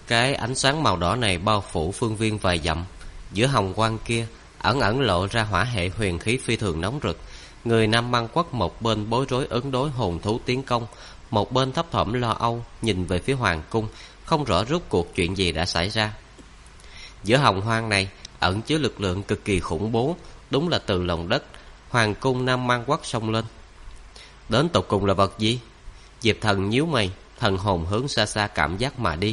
Cái ánh sáng màu đỏ này bao phủ phương viên vài dặm. Giữa hồng quang kia ẩn ẩn lộ ra hỏa hệ huyền khí phi thường nóng rực. Người Nam Mang Quất một bên bối rối ứng đối hồn thú tiến công, một bên thấp thỏm lo âu nhìn về phía hoàng cung, không rõ rốt cuộc chuyện gì đã xảy ra. Giữa hồng hoang này ẩn chứa lực lượng cực kỳ khủng bố, đúng là từ lòng đất hoàng cung Nam Mang Quất xông lên. Đến tột cùng là vật gì? Diệp Thần nhíu mày, thần hồn hướng xa xa cảm giác mà đi.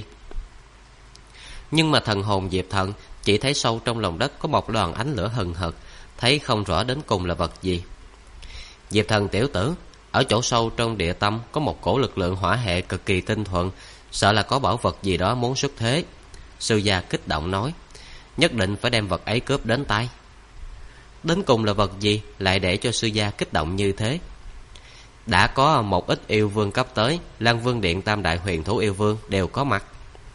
Nhưng mà thần hồn Diệp Thần chỉ thấy sâu trong lòng đất có một đoàn ánh lửa hừng hực, thấy không rõ đến cùng là vật gì. Diệp Thần tiểu tử, ở chỗ sâu trong địa tâm có một cổ lực lượng hỏa hệ cực kỳ tinh thuần, sợ là có bảo vật gì đó muốn xuất thế. Sư gia kích động nói, nhất định phải đem vật ấy cướp đến tay. Đến cùng là vật gì lại để cho sư gia kích động như thế? Đã có một ít yêu vương cấp tới, Lăng Vương Điện tam đại huyền thú yêu vương đều có mặt.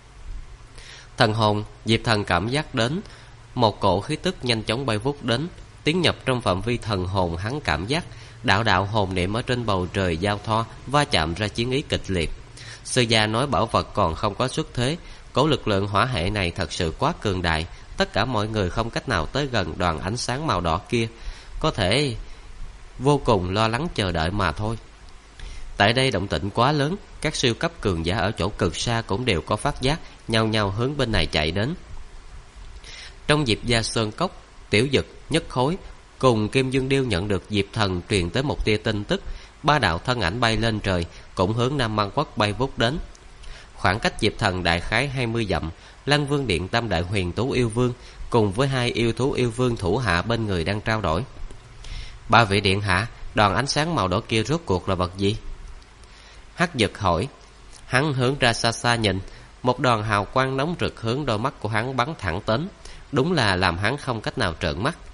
Thần hồn Diệp Thần cảm giác đến một cổ khí tức nhanh chóng bay vút đến, tiến nhập trong phạm vi thần hồn. Hắn cảm giác đạo đạo hồn niệm ở trên bầu trời giao thoa, va chạm ra chiến ý kịch liệt. Sư gia nói bảo vật còn không có xuất thế, cổ lực lượng hỏa hệ này thật sự quá cường đại, tất cả mọi người không cách nào tới gần đoàn ánh sáng màu đỏ kia, có thể vô cùng lo lắng chờ đợi mà thôi. Tại đây động tĩnh quá lớn, các siêu cấp cường giả ở chỗ cực xa cũng đều có phát giác, nhao nhao hướng bên này chạy đến. Trong Diệp gia sơn cốc, Tiểu Dực, Nhất Khối cùng Kim Dương Điêu nhận được Diệp Thần truyền tới một tia tin tức, ba đạo thân ảnh bay lên trời, cũng hướng Nam Mang Quất bay vút đến. Khoảng cách Diệp Thần đại khái 20 dặm, Lăng Vương Điện tam đại huyền thú yêu vương cùng với hai yêu thú yêu vương thủ hạ bên người đang trao đổi. Ba vị điện hạ, đoàn ánh sáng màu đỏ kia rốt cuộc là vật gì? Hắc Dực hỏi. Hắn hướng ra xa xa nhìn, một đoàn hào quang nóng rực hướng đôi mắt của hắn bắn thẳng đến, đúng là làm hắn không cách nào trợn mắt.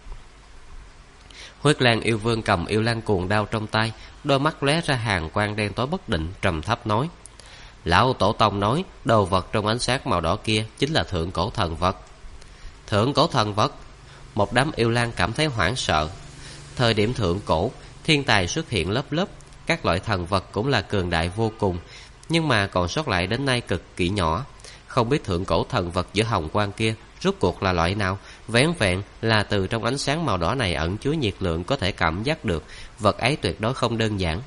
Huyết Lang yêu vương cầm yêu lang cuồng đao trong tay, đôi mắt lóe ra hàn quang đen tối bất định, trầm thấp nói: Lão tổ tông nói đồ vật trong ánh sáng màu đỏ kia chính là thượng cổ thần vật. Thượng cổ thần vật? Một đám yêu lang cảm thấy hoảng sợ. Thời điểm thượng cổ, thiên tài xuất hiện lớp lớp, các loại thần vật cũng là cường đại vô cùng, nhưng mà còn sót lại đến nay cực kỳ nhỏ. Không biết thượng cổ thần vật giữa hồng quang kia rốt cuộc là loại nào, vẻn vẹn là từ trong ánh sáng màu đỏ này ẩn chứa nhiệt lượng có thể cảm giác được, vật ấy tuyệt đối không đơn giản.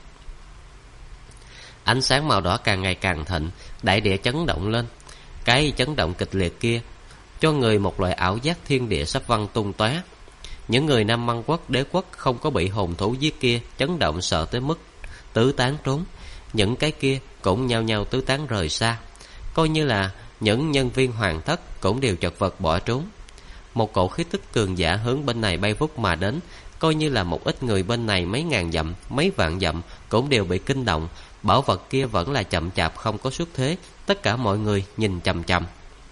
Ánh sáng màu đỏ càng ngày càng thịnh, đại địa chấn động lên. Cái chấn động kịch liệt kia cho người một loại ảo giác thiên địa sắp văng tung tóe. Những người Nam Mang Quốc đế quốc không có bị hồn thú giết kia chấn động sợ tới mức tứ tán trốn, những cái kia cũng nhao nhao tứ tán rời xa. Coi như là những nhân viên hoàng thất cũng đều chật vật bỏ trốn. Một cổ khí tức cường giả hướng bên này bay vút mà đến, coi như là một ít người bên này mấy ngàn dặm, mấy vạn dặm cũng đều bị kinh động. Bảo vật kia vẫn là chậm chạp không có xuất thế, tất cả mọi người nhìn chằm chằm.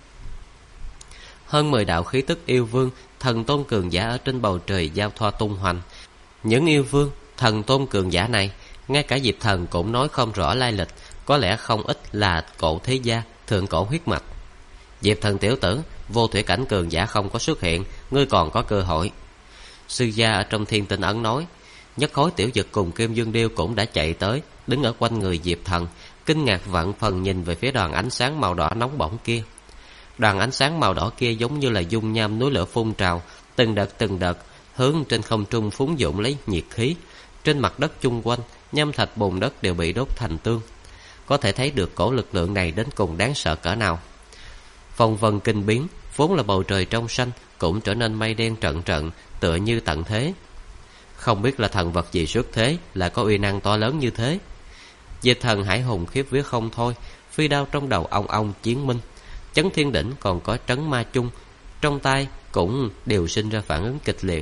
Hơn 10 đạo khí tức yêu vương, thần tôn cường giả ở trên bầu trời giao thoa tung hoành. Những yêu vương, thần tôn cường giả này, ngay cả Diệp Thần cũng nói không rõ lai lịch, có lẽ không ít là cổ thế gia, thượng cổ huyết mạch. Diệp Thần tiểu tử, vô thủy cảnh cường giả không có xuất hiện, ngươi còn có cơ hội. Sư gia ở trong Thiên Tinh Ấn nói. Nhất Khối, Tiểu Dực cùng Kim Dương Điêu cũng đã chạy tới, đứng ở quanh người Diệp Thần, kinh ngạc vạn phần nhìn về phía đoàn ánh sáng màu đỏ nóng bỏng kia. Đoàn ánh sáng màu đỏ kia giống như là dung nham núi lửa phun trào, từng đợt hướng trên không trung phúng dũng lấy nhiệt khí. Trên mặt đất chung quanh, nham thạch bùn đất đều bị đốt thành tương. Có thể thấy được cổ lực lượng này đến cùng đáng sợ cỡ nào. Phong vân kinh biến, vốn là bầu trời trong xanh cũng trở nên mây đen trận trận, tựa như tận thế. Không biết là thần vật gì xuất thế, là có uy năng to lớn như thế. Diệp Thần hải hùng khiếp vía không thôi, phi đao trong đầu ong ong chiến minh. Chấn Thiên Đỉnh còn có Trấn Ma Chung trong tay cũng đều sinh ra phản ứng kịch liệt.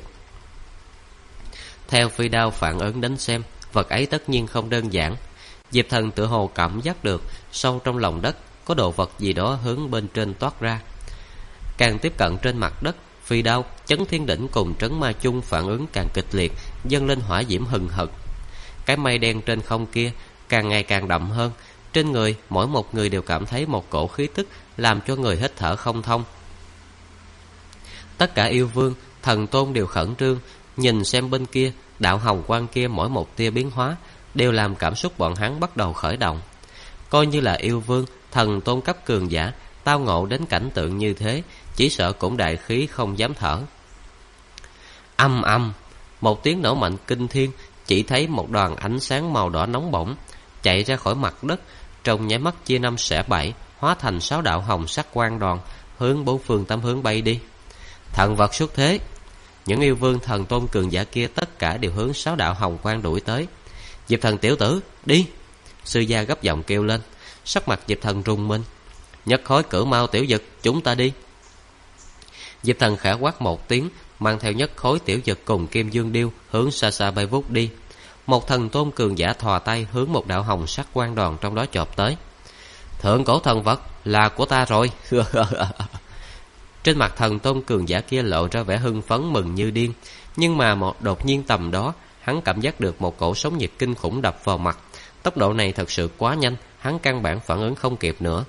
Theo phi đao phản ứng đến xem, vật ấy tất nhiên không đơn giản. Diệp Thần tự hồ cảm giác được sâu trong lòng đất có đồ vật gì đó hướng bên trên toát ra. Càng tiếp cận trên mặt đất, phi đao, Chấn Thiên Đỉnh cùng Trấn Ma Chung phản ứng càng kịch liệt, dâng lên hỏa diễm hừng hực. Cái mây đen trên không kia càng ngày càng đậm hơn. Trên người mỗi một người đều cảm thấy một cổ khí tức làm cho người hít thở không thông. Tất cả yêu vương, thần tôn đều khẩn trương nhìn xem bên kia, đạo hồng quang kia mỗi một tia biến hóa đều làm cảm xúc bọn hắn bắt đầu khởi động. Coi như là yêu vương, thần tôn cấp cường giả, tao ngộ đến cảnh tượng như thế, chỉ sợ cũng đại khí không dám thở. Âm âm, một tiếng nổ mạnh kinh thiên, chỉ thấy một đoàn ánh sáng màu đỏ nóng bỏng chạy ra khỏi mặt đất, trong nháy mắt chia năm xẻ bảy, hóa thành 6 đạo hồng sắc quang đoàn, hướng 4 phương tám hướng bay đi. Thần vật xuất thế. Những yêu vương thần tôn cường giả kia tất cả đều hướng 6 đạo hồng quang đuổi tới. Diệp Thần tiểu tử, đi! Sư gia gấp giọng kêu lên. Sắc mặt Diệp Thần rung minh. Nhất khối cửu mau tiểu dực, chúng ta đi! Diệp Thần khẽ quát một tiếng, mang theo nhất khối tiểu dực cùng Kim Dương Điêu hướng xa xa bay vút đi. Một thần tôn cường giả thò tay hướng một đạo hồng sắc quang đoàn trong đó chộp tới. Thượng cổ thần vật là của ta rồi. Trên mặt thần tôn cường giả kia lộ ra vẻ hưng phấn mừng như điên, nhưng mà đột nhiên tầm đó, hắn cảm giác được một cổ sóng nhiệt kinh khủng đập vào mặt. Tốc độ này thật sự quá nhanh, hắn căn bản phản ứng không kịp nữa.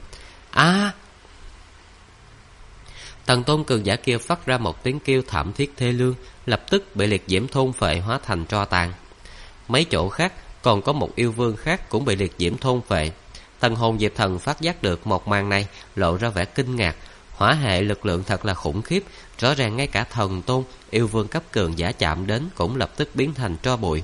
Thần tôn cường giả kia phát ra một tiếng kêu thảm thiết thê lương, lập tức bị liệt diễm thôn phệ hóa thành tro tàn. Mấy chỗ khác còn có một yêu vương khác cũng bị liệt diễm thôn phệ. Thần hồn Diệp Thần phát giác được một màn này, lộ ra vẻ kinh ngạc. Hỏa hệ lực lượng thật là khủng khiếp, rõ ràng ngay cả thần tôn, yêu vương cấp cường giả chạm đến cũng lập tức biến thành tro bụi.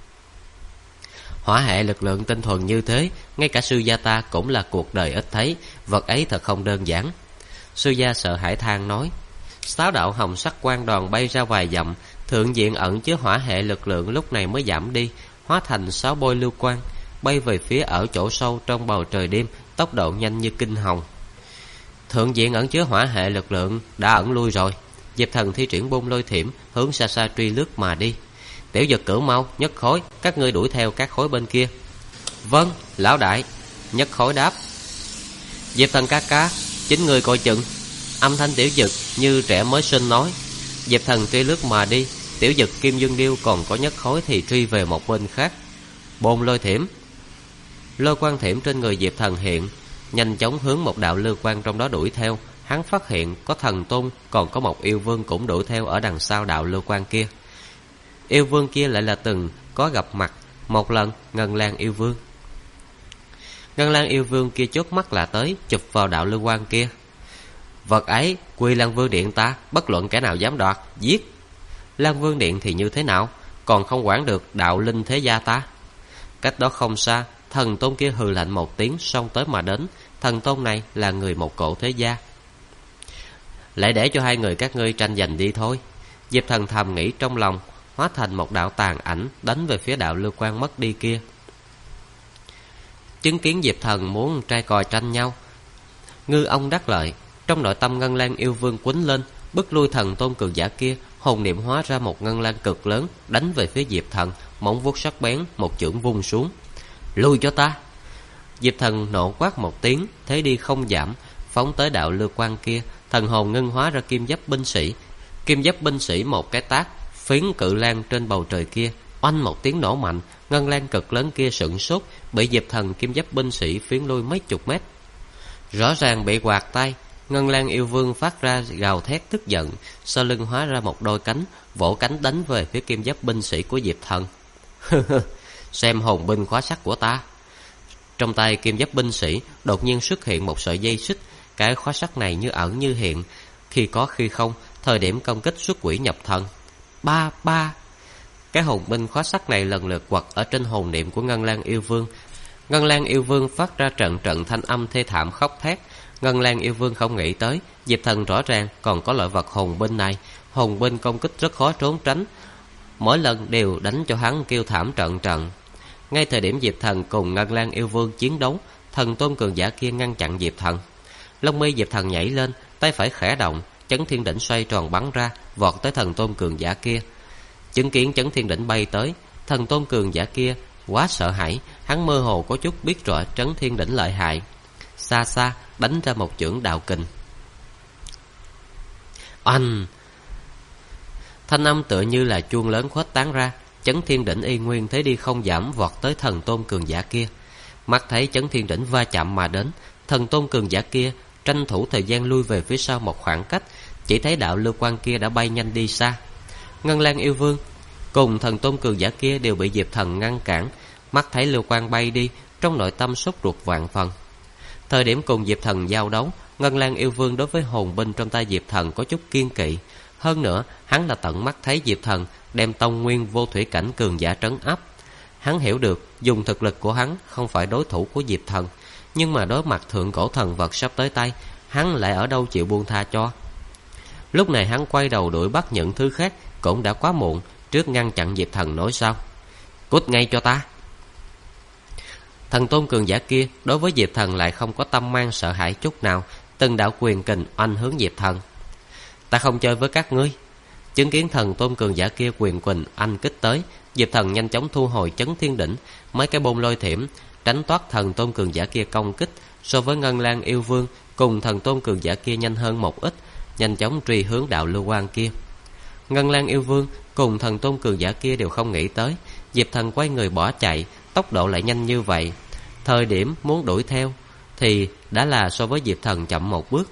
Hỏa hệ lực lượng tinh thuần như thế, ngay cả sư gia ta cũng là cuộc đời ít thấy, vật ấy thật không đơn giản. Sư gia sợ hãi than nói. 6 đạo hồng sắc quang đoàn bay ra vài dặm, thượng diện ẩn chứa hỏa hệ lực lượng lúc này mới giảm đi, hóa thành 6 bôi lưu quang, bay về phía ở chỗ sâu trong bầu trời đêm, tốc độ nhanh như kinh hồng. Thượng diện ẩn chứa hỏa hệ lực lượng đã ẩn lui rồi. Diệp Thần thi triển Bôn Lôi Thiểm hướng xa xa truy lướt mà đi. Tiểu dực cửu mau, nhất khối, các ngươi đuổi theo các khối bên kia. Vâng, lão đại. Nhất khối đáp. Diệp Thần ca ca, chính người coi chừng. Âm thanh tiểu dực như trẻ mới sinh nói. Diệp Thần truy lướt mà đi. Tiểu dực Kim Dương Điêu còn có nhất khối thì truy về một bên khác. Bôn Lôi Thiểm. Lôi quang thiểm trên người Diệp Thần hiện, nhanh chóng hướng một đạo lưu quang trong đó đuổi theo. Hắn phát hiện có thần tôn, còn có một yêu vương cũng đuổi theo ở đằng sau đạo lưu quang kia. Yêu vương kia lại là từng có gặp mặt một lần Ngân Lang yêu vương. Ngân Lang yêu vương kia chớp mắt là tới, chụp vào đạo lưu quang kia. Vật ấy Quy Lan Vương Điện ta, bất luận kẻ nào dám đoạt, giết. Lan Vương Điện thì như thế nào, còn không quản được đạo linh thế gia ta. Cách đó không xa, thần tôn kia hừ lạnh một tiếng, xông tới mà đến. Thần tôn này là người một cổ thế gia. Lại để cho hai người các ngươi tranh giành đi thôi. Diệp Thần thầm nghĩ trong lòng, hóa thành một đạo tàn ảnh đánh về phía đạo lưu quang mất đi kia. Chứng kiến Diệp Thần muốn trai còi tranh nhau, ngư ông đắc lợi, trong nội tâm Ngân Lang yêu vương quýnh lên, bức lui thần tôn cường giả kia. Hồn niệm hóa ra một ngân lang cực lớn, đánh về phía Diệp Thần, móng vuốt sắc bén, một chưởng vung xuống. Lui cho ta! Diệp Thần nộ quát một tiếng, thế đi không giảm, phóng tới đạo lưu quang kia. Thần hồn ngưng hóa ra kim giáp binh sĩ. Kim giáp binh sĩ một cái tát phiến cự lang trên bầu trời kia, oanh một tiếng nổ mạnh. Ngân lang cực lớn kia sửng sốt, bị Diệp Thần kim giáp binh sĩ phiến lui mấy chục mét. Rõ ràng bị quạt tay. Ngân Lang yêu vương phát ra gào thét tức giận, sau lưng hóa ra một đôi cánh, vỗ cánh đánh về phía kim giáp binh sĩ của Diệp Thần. Xem hồn binh khóa sắt của ta. Trong tay kim giáp binh sĩ đột nhiên xuất hiện một sợi dây xích. Cái khóa sắt này như ẩn như hiện, khi có khi không, thời điểm công kích xuất quỷ nhập thần. Ba. Cái hồn binh khóa sắt này lần lượt quật ở trên hồn niệm của Ngân Lang yêu vương. Ngân Lang yêu vương phát ra trận trận thanh âm thê thảm khóc thét. Ngân Lang yêu vương không nghĩ tới Diệp Thần rõ ràng còn có loại vật hồn binh này. Hồn binh công kích rất khó trốn tránh, mỗi lần đều đánh cho hắn kêu thảm trận trận. Ngay thời điểm Diệp Thần cùng Ngân Lang yêu vương chiến đấu, thần tôn cường giả kia ngăn chặn Diệp Thần. Lông mi Diệp Thần nhảy lên, tay phải khẽ động, chấn thiên đỉnh xoay tròn bắn ra, vọt tới thần tôn cường giả kia. Chứng kiến chấn thiên đỉnh bay tới, thần tôn cường giả kia quá sợ hãi, hắn mơ hồ có chút biết rõ chấn thiên đỉnh lợi hại. Xa xa đánh ra một chưởng đạo kình. Oanh! Thanh âm tựa như là chuông lớn khuếch tán ra. Chấn thiên đỉnh y nguyên thế đi không giảm, vọt tới thần tôn cường giả kia. Mắt thấy chấn thiên đỉnh va chạm mà đến, thần tôn cường giả kia tranh thủ thời gian lui về phía sau một khoảng cách. Chỉ thấy đạo lưu quang kia đã bay nhanh đi xa. Ngân Lang yêu vương cùng thần tôn cường giả kia đều bị Diệp Thần ngăn cản. Mắt thấy lưu quang bay đi, trong nội tâm sốt ruột vạn phần. Thời điểm cùng Diệp Thần giao đấu, Ngân Lang yêu vương đối với hồn binh trong tay Diệp Thần có chút kiên kỵ. Hơn nữa, hắn đã tận mắt thấy Diệp Thần đem tông nguyên vô thủy cảnh cường giả trấn áp. Hắn hiểu được dùng thực lực của hắn không phải đối thủ của Diệp Thần, nhưng mà đối mặt thượng cổ thần vật sắp tới tay, hắn lại ở đâu chịu buông tha cho. Lúc này hắn quay đầu đuổi bắt những thứ khác cũng đã quá muộn. Trước ngăn chặn Diệp Thần nói sao: "Cút ngay cho ta!" Thần tôn cường giả kia đối với Diệp Thần lại không có tâm mang sợ hãi chút nào, từng đạo quyền kình oanh hướng Diệp Thần. "Ta không chơi với các ngươi." Chứng kiến thần tôn cường giả kia quyền kình anh kích tới, Diệp Thần nhanh chóng thu hồi chấn thiên đỉnh, mấy cái bôn lôi thiểm tránh thoát thần tôn cường giả kia công kích. So với Ngân Lang yêu vương cùng thần tôn cường giả kia nhanh hơn một ít, nhanh chóng truy hướng đạo lưu quang kia. Ngân Lang yêu vương cùng thần tôn cường giả kia đều không nghĩ tới Diệp Thần quay người bỏ chạy, tốc độ lại nhanh như vậy. Thời điểm muốn đuổi theo thì đã là so với Diệp Thần chậm một bước.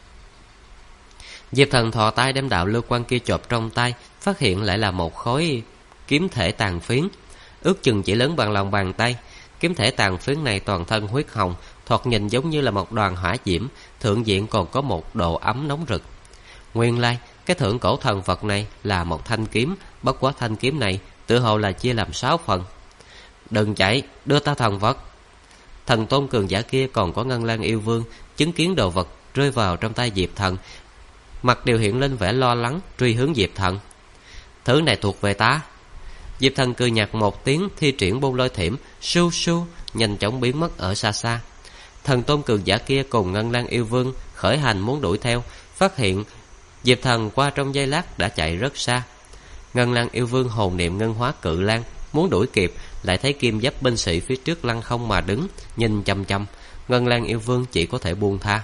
Diệp Thần thò tay đem đạo lưu quang kia chộp trong tay, phát hiện lại là một khối kiếm thể tàn phiến, ước chừng chỉ lớn bằng lòng bàn tay. Kiếm thể tàn phiến này toàn thân huyết hồng, thoạt nhìn giống như là một đoàn hỏa diễm, thượng diện còn có một độ ấm nóng rực. Nguyên lai cái thượng cổ thần vật này là một thanh kiếm, bất quá thanh kiếm này tự hồ là chia làm 6 phần. "Đừng chạy, đưa ta thần vật." Thần tôn cường giả kia còn có Ngân Lang yêu vương chứng kiến đồ vật rơi vào trong tay Diệp Thần, mặt đều hiện lên vẻ lo lắng, truy hướng Diệp Thần. "Thứ này thuộc về ta." Diệp Thần cười nhạt một tiếng, thi triển bôn lôi thiểm, su su nhanh chóng biến mất ở xa xa. Thần tôn cường giả kia cùng Ngân Lang yêu vương khởi hành muốn đuổi theo, phát hiện Diệp Thần qua trong giây lát đã chạy rất xa. Ngân Lang yêu vương hồn niệm ngân hóa cự lang, muốn đuổi kịp, lại thấy kim giáp binh sĩ phía trước lăng không mà đứng, nhìn chăm chăm. Ngân Lang yêu vương chỉ có thể buông tha.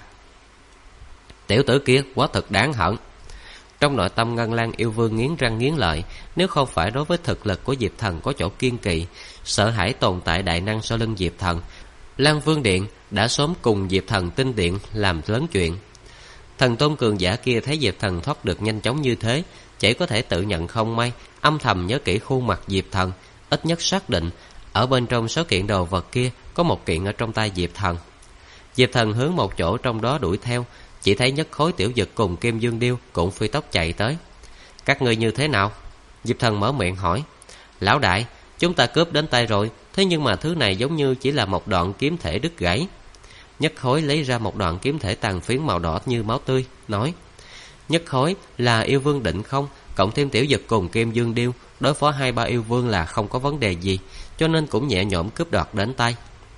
Tiểu tử kia quá thật đáng hận. Trong nội tâm Ngân Lang yêu vương nghiến răng nghiến lợi, nếu không phải đối với thực lực của Diệp Thần có chỗ kiên kỵ, sợ hãi tồn tại đại năng sau lưng Diệp Thần, Lan Vương Điện đã sớm cùng Diệp Thần tinh điện làm lớn chuyện. Thần tôn cường giả kia thấy Diệp Thần thoát được nhanh chóng như thế, chỉ có thể tự nhận không may, âm thầm nhớ kỹ khuôn mặt Diệp Thần, ít nhất xác định ở bên trong 6 kiện đồ vật kia có một kiện ở trong tay Diệp Thần. Diệp Thần hướng một chỗ trong đó đuổi theo, chỉ thấy nhất khối tiểu dực cùng Kim Dương Điêu cũng phi tốc chạy tới. "Các ngươi như thế nào?" Diệp Thần mở miệng hỏi. "Lão đại, chúng ta cướp đến tay rồi, thế nhưng mà thứ này giống như chỉ là một đoạn kiếm thể đứt gãy." Nhất khối lấy ra một đoạn kiếm thể tàn phiến màu đỏ như máu tươi, nói: "Nhất khối là yêu vương định không, cộng thêm tiểu dực cùng Kim Dương Điêu, đối phó 2-3 yêu vương là không có vấn đề gì, cho nên cũng nhẹ nhõm cướp đoạt đến tay.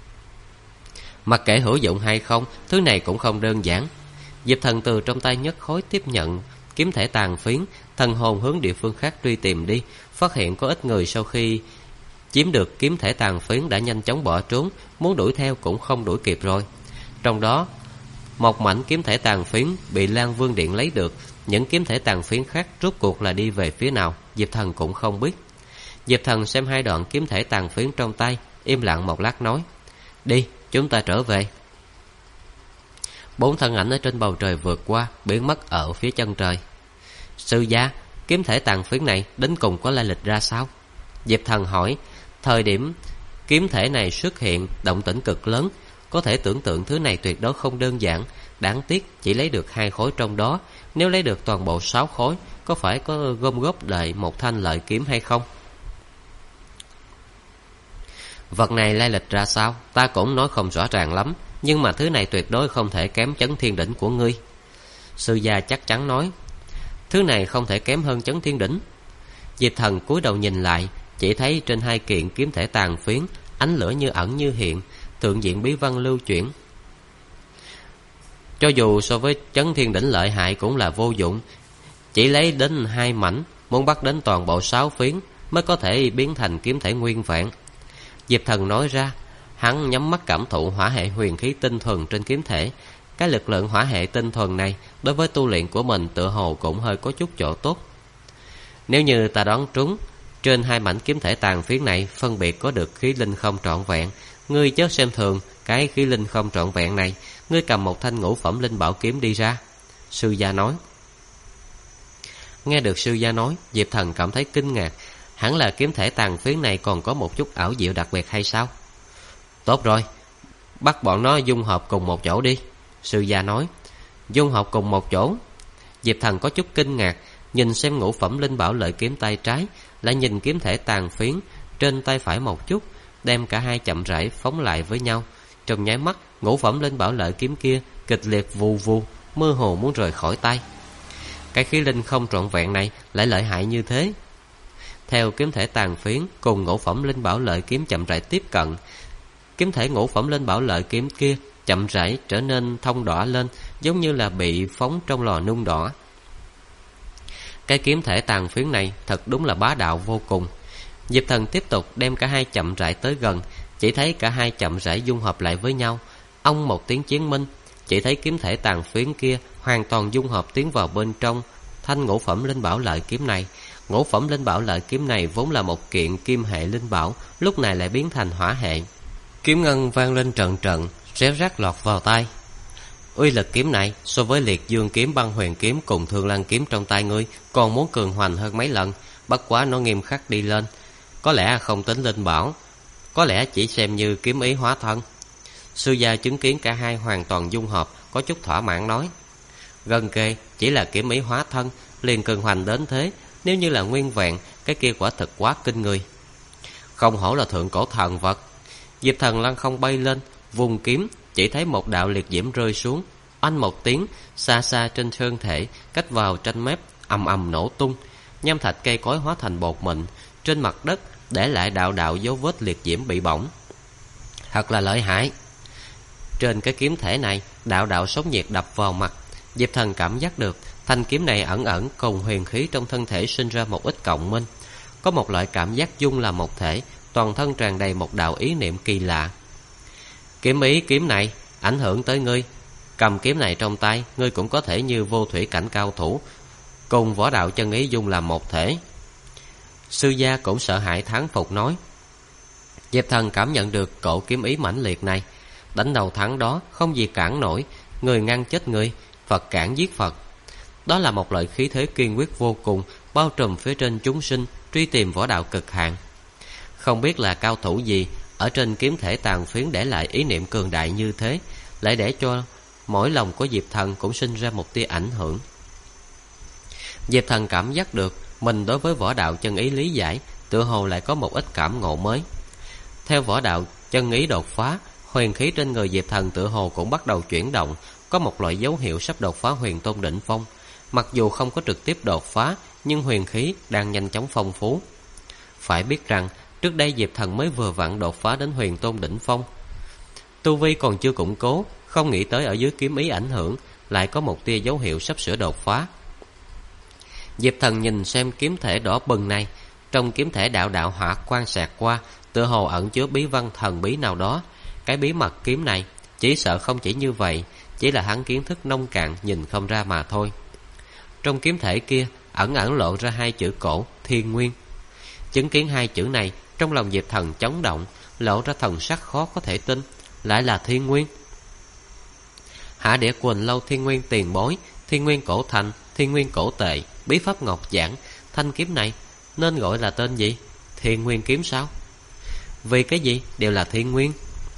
Mặc kệ hữu dụng hay không, thứ này cũng không đơn giản." Diệp Thần từ trong tay nhất khối tiếp nhận kiếm thể tàn phiến, thần hồn hướng địa phương khác truy tìm đi, phát hiện có ít người sau khi chiếm được kiếm thể tàn phiến đã nhanh chóng bỏ trốn, muốn đuổi theo cũng không đuổi kịp rồi. Trong đó, một mảnh kiếm thể tàn phiến bị Lan Vương Điện lấy được, những kiếm thể tàn phiến khác rốt cuộc là đi về phía nào, Diệp Thần cũng không biết. Diệp Thần xem 2 đoạn kiếm thể tàn phiến trong tay, im lặng một lát nói: "Đi, chúng ta trở về." 4 thân ảnh ở trên bầu trời vượt qua, biến mất ở phía chân trời. "Sư gia, kiếm thể tàn phiến này đến cùng có lai lịch ra sao?" Diệp Thần hỏi. Thời điểm kiếm thể này xuất hiện, động tĩnh cực lớn, có thể tưởng tượng thứ này tuyệt đối không đơn giản. Đáng tiếc chỉ lấy được 2 khối trong đó, nếu lấy được toàn bộ 6 khối, có phải có gom góp đợi một thanh lợi kiếm hay không? Vật này lai lịch ra sao, ta cũng nói không rõ ràng lắm, nhưng mà thứ này tuyệt đối không thể kém chấn thiên đỉnh của ngươi. Sư gia chắc chắn nói. Thứ này không thể kém hơn chấn thiên đỉnh. Diệp Thần cúi đầu nhìn lại, chỉ thấy trên 2 kiện kiếm thể tàn phiến, ánh lửa như ẩn như hiện, thượng diện bí văn lưu chuyển. Cho dù so với chấn thiên đỉnh lợi hại cũng là vô dụng, chỉ lấy đến 2 mảnh, muốn bắt đến toàn bộ 6 phiến mới có thể biến thành kiếm thể nguyên vẹn. Diệp Thần nói ra, hắn nhắm mắt cảm thụ hỏa hệ huyền khí tinh thuần trên kiếm thể. Cái lực lượng hỏa hệ tinh thuần này đối với tu luyện của mình tựa hồ cũng hơi có chút chỗ tốt. Nếu như ta đoán trúng, trên 2 mảnh kiếm thể tàn phiến này phân biệt có được khí linh không trọn vẹn, ngươi chớ xem thường cái khí linh không trọn vẹn này, ngươi cầm một thanh ngũ phẩm linh bảo kiếm đi ra. Sư gia nói. Nghe được sư gia nói, Diệp Thần cảm thấy kinh ngạc. Hẳn là kiếm thể tàn phiến này còn có một chút ảo diệu đặc biệt hay sao? Tốt rồi, bắt bọn nó dung hợp cùng một chỗ đi. Sư gia nói. Dung hợp cùng một chỗ. Diệp Thần có chút kinh ngạc, nhìn xem ngũ phẩm linh bảo lợi kiếm tay trái, lại nhìn kiếm thể tàn phiến trên tay phải một chút, đem cả hai chậm rãi phóng lại với nhau. Trong nháy mắt, ngũ phẩm linh bảo lợi kiếm kia kịch liệt vù vù, mơ hồ muốn rời khỏi tay. Cái khí linh không trọn vẹn này lại lợi hại như thế. Theo kiếm thể tàn phiến cùng ngũ phẩm linh bảo lợi kiếm chậm rãi tiếp cận, kiếm thể ngũ phẩm linh bảo lợi kiếm kia chậm rãi trở nên thông đỏ lên, giống như là bị phóng trong lò nung đỏ. Cái kiếm thể tàn phiến này thật đúng là bá đạo vô cùng. Diệp Thần tiếp tục đem cả hai chậm rãi tới gần, chỉ thấy cả hai chậm rãi dung hợp lại với nhau. Ông một tiếng chiến minh, chỉ thấy kiếm thể tàn phiến kia hoàn toàn dung hợp tiến vào bên trong thanh ngũ phẩm linh bảo lợi kiếm này. Ngũ phẩm linh bảo lợi kiếm này vốn là một kiện kim hệ linh bảo, lúc này lại biến thành hỏa hệ. Kiếm ngân vang lên trận trận, réo rắt lọt vào tai. Uy lực kiếm này so với liệt dương kiếm, băng huyền kiếm cùng thương lăng kiếm trong tay ngươi còn muốn cường hoành hơn mấy lần. Bất quá nó nghiêm khắc đi lên. Có lẽ không tính linh bảo, có lẽ chỉ xem như kiếm ý hóa thân. Sư gia chứng kiến cả hai hoàn toàn dung hợp, có chút thỏa mãn nói: gần kề, chỉ là kiếm ý hóa thân liền cường hoành đến thế. Nếu như là nguyên vẹn, cái kia quả thực quá kinh người. Không hổ là thượng cổ thần vật. Diệp Thần lăng không bay lên, vùng kiếm, chỉ thấy một đạo liệt diễm rơi xuống. Oanh một tiếng, xa xa trên thân thể, cách vào tranh mép, ầm ầm nổ tung. Nham thạch cây cối hóa thành bột mịn, trên mặt đất để lại đạo đạo dấu vết liệt diễm bị bỏng. Thật là lợi hại. Trên cái kiếm thể này, đạo đạo sóng nhiệt đập vào mặt. Diệp Thần cảm giác được thanh kiếm này ẩn ẩn cùng huyền khí trong thân thể sinh ra một ít cộng minh. Có một loại cảm giác dung là một thể, toàn thân tràn đầy một đạo ý niệm kỳ lạ. Kiếm ý kiếm này ảnh hưởng tới ngươi. Cầm kiếm này trong tay, ngươi cũng có thể như vô thủy cảnh cao thủ, cùng võ đạo chân ý dung làm một thể. Sư gia cũng sợ hãi thán phục nói. Diệp Thần cảm nhận được cổ kiếm ý mãnh liệt này. Đánh đầu thắng đó, không gì cản nổi. Người ngăn chết người, Phật cản giết Phật. Đó là một loại khí thế kiên quyết vô cùng, bao trùm phía trên chúng sinh truy tìm võ đạo cực hạn. Không biết là cao thủ gì ở trên kiếm thể tàn phiến để lại ý niệm cường đại như thế, lại để cho mỗi lòng của Diệp Thần cũng sinh ra một tia ảnh hưởng. Diệp Thần cảm giác được mình đối với võ đạo chân ý lý giải, tựa hồ lại có một ít cảm ngộ mới. Theo võ đạo chân ý đột phá, huyền khí trên người Diệp Thần tựa hồ cũng bắt đầu chuyển động, có một loại dấu hiệu sắp đột phá huyền tôn đỉnh phong. Mặc dù không có trực tiếp đột phá, nhưng huyền khí đang nhanh chóng phong phú. Phải biết rằng trước đây Diệp Thần mới vừa vặn đột phá đến huyền tôn đỉnh phong, tu vi còn chưa củng cố, không nghĩ tới ở dưới kiếm ý ảnh hưởng lại có một tia dấu hiệu sắp sửa đột phá. Diệp Thần nhìn xem kiếm thể đỏ bừng này, trong kiếm thể đạo đạo hỏa quang xẹt qua, tựa hồ ẩn chứa bí văn thần bí nào đó. Cái bí mật kiếm này chỉ sợ không chỉ như vậy, chỉ là hắn kiến thức nông cạn nhìn không ra mà thôi. Trong kiếm thể kia ẩn ẩn lộ ra hai chữ cổ Thiên Nguyên. Chứng kiến hai chữ này, trong lòng Diệp Thần chấn động, lộ ra thần sắc khó có thể tin. Lại là Thiên Nguyên. Hạ Địa Quỳnh Lâu Thiên Nguyên tiền bối, Thiên Nguyên cổ thành, Thiên Nguyên cổ tệ, bí pháp ngọc giảng. Thanh kiếm này nên gọi là tên gì? Thiên Nguyên kiếm sao? Vì cái gì đều là Thiên Nguyên?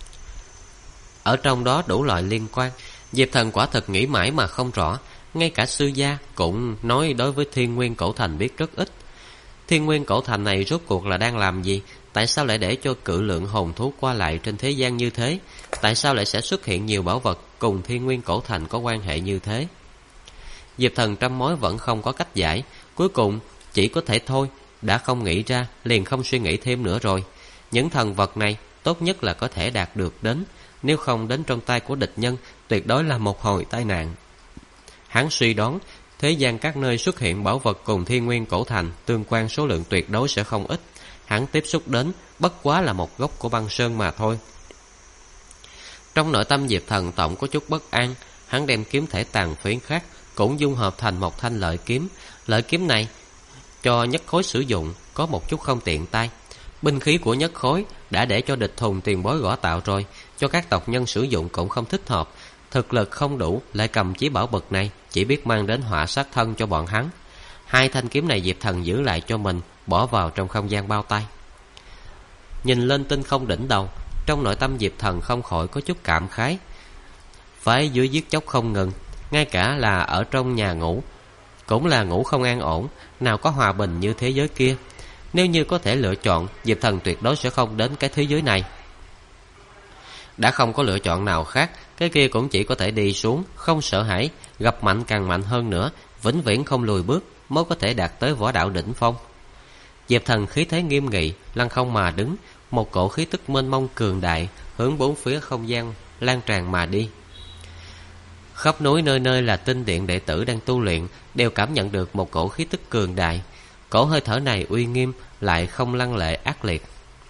Ở trong đó đủ loại liên quan, Diệp Thần quả thật nghĩ mãi mà không rõ. Ngay cả sư gia cũng nói đối với Thiên Nguyên cổ thành biết rất ít. Thiên Nguyên cổ thành này rốt cuộc là đang làm gì? Tại sao lại để cho cự lượng hồn thú qua lại trên thế gian như thế? Tại sao lại sẽ xuất hiện nhiều bảo vật cùng Thiên Nguyên cổ thành có quan hệ như thế? Diệp Thần trăm mối vẫn không có cách giải. Cuối cùng chỉ có thể thôi. Đã không nghĩ ra, liền không suy nghĩ thêm nữa rồi. Những thần vật này tốt nhất là có thể đạt được đến. Nếu không đến trong tay của địch nhân, tuyệt đối là một hồi tai nạn. Hắn suy đoán thế gian các nơi xuất hiện bảo vật cùng Thiên Nguyên cổ thành tương quan số lượng tuyệt đối sẽ không ít. Hắn tiếp xúc đến bất quá là một gốc của băng sơn mà thôi. Trong nội tâm Diệp Thần tổng có chút bất an. Hắn đem kiếm thể tàn phiến khác cũng dung hợp thành một thanh lợi kiếm. Lợi kiếm này cho nhất khối sử dụng có một chút không tiện tay. Binh khí của nhất khối đã để cho địch thùng tiền bối gõ tạo rồi, cho các tộc nhân sử dụng cũng không thích hợp. Thực lực không đủ lại cầm chí bảo bậc này, chỉ biết mang đến họa sát thân cho bọn hắn. Hai thanh kiếm này Diệp Thần giữ lại cho mình, bỏ vào trong không gian bao tay. Nhìn lên tinh không đỉnh đầu, trong nội tâm Diệp Thần không khỏi có chút cảm khái. Phải dưới giết chóc không ngừng, ngay cả là ở trong nhà ngủ cũng là ngủ không an ổn, nào có hòa bình như thế giới kia. Nếu như có thể lựa chọn, Diệp Thần tuyệt đối sẽ không đến cái thế giới này. Đã không có lựa chọn nào khác, cái kia cũng chỉ có thể đi xuống, không sợ hãi, gặp mạnh càng mạnh hơn nữa, vĩnh viễn không lùi bước, mới có thể đạt tới võ đạo đỉnh phong. Diệp Thần khí thế nghiêm nghị, lăng không mà đứng, một cổ khí tức mênh mông cường đại hướng bốn phía không gian lan tràn mà đi. Khắp núi nơi nơi là tinh điện đệ tử đang tu luyện, đều cảm nhận được một cổ khí tức cường đại. Cổ hơi thở này uy nghiêm, lại không lăng lệ ác liệt,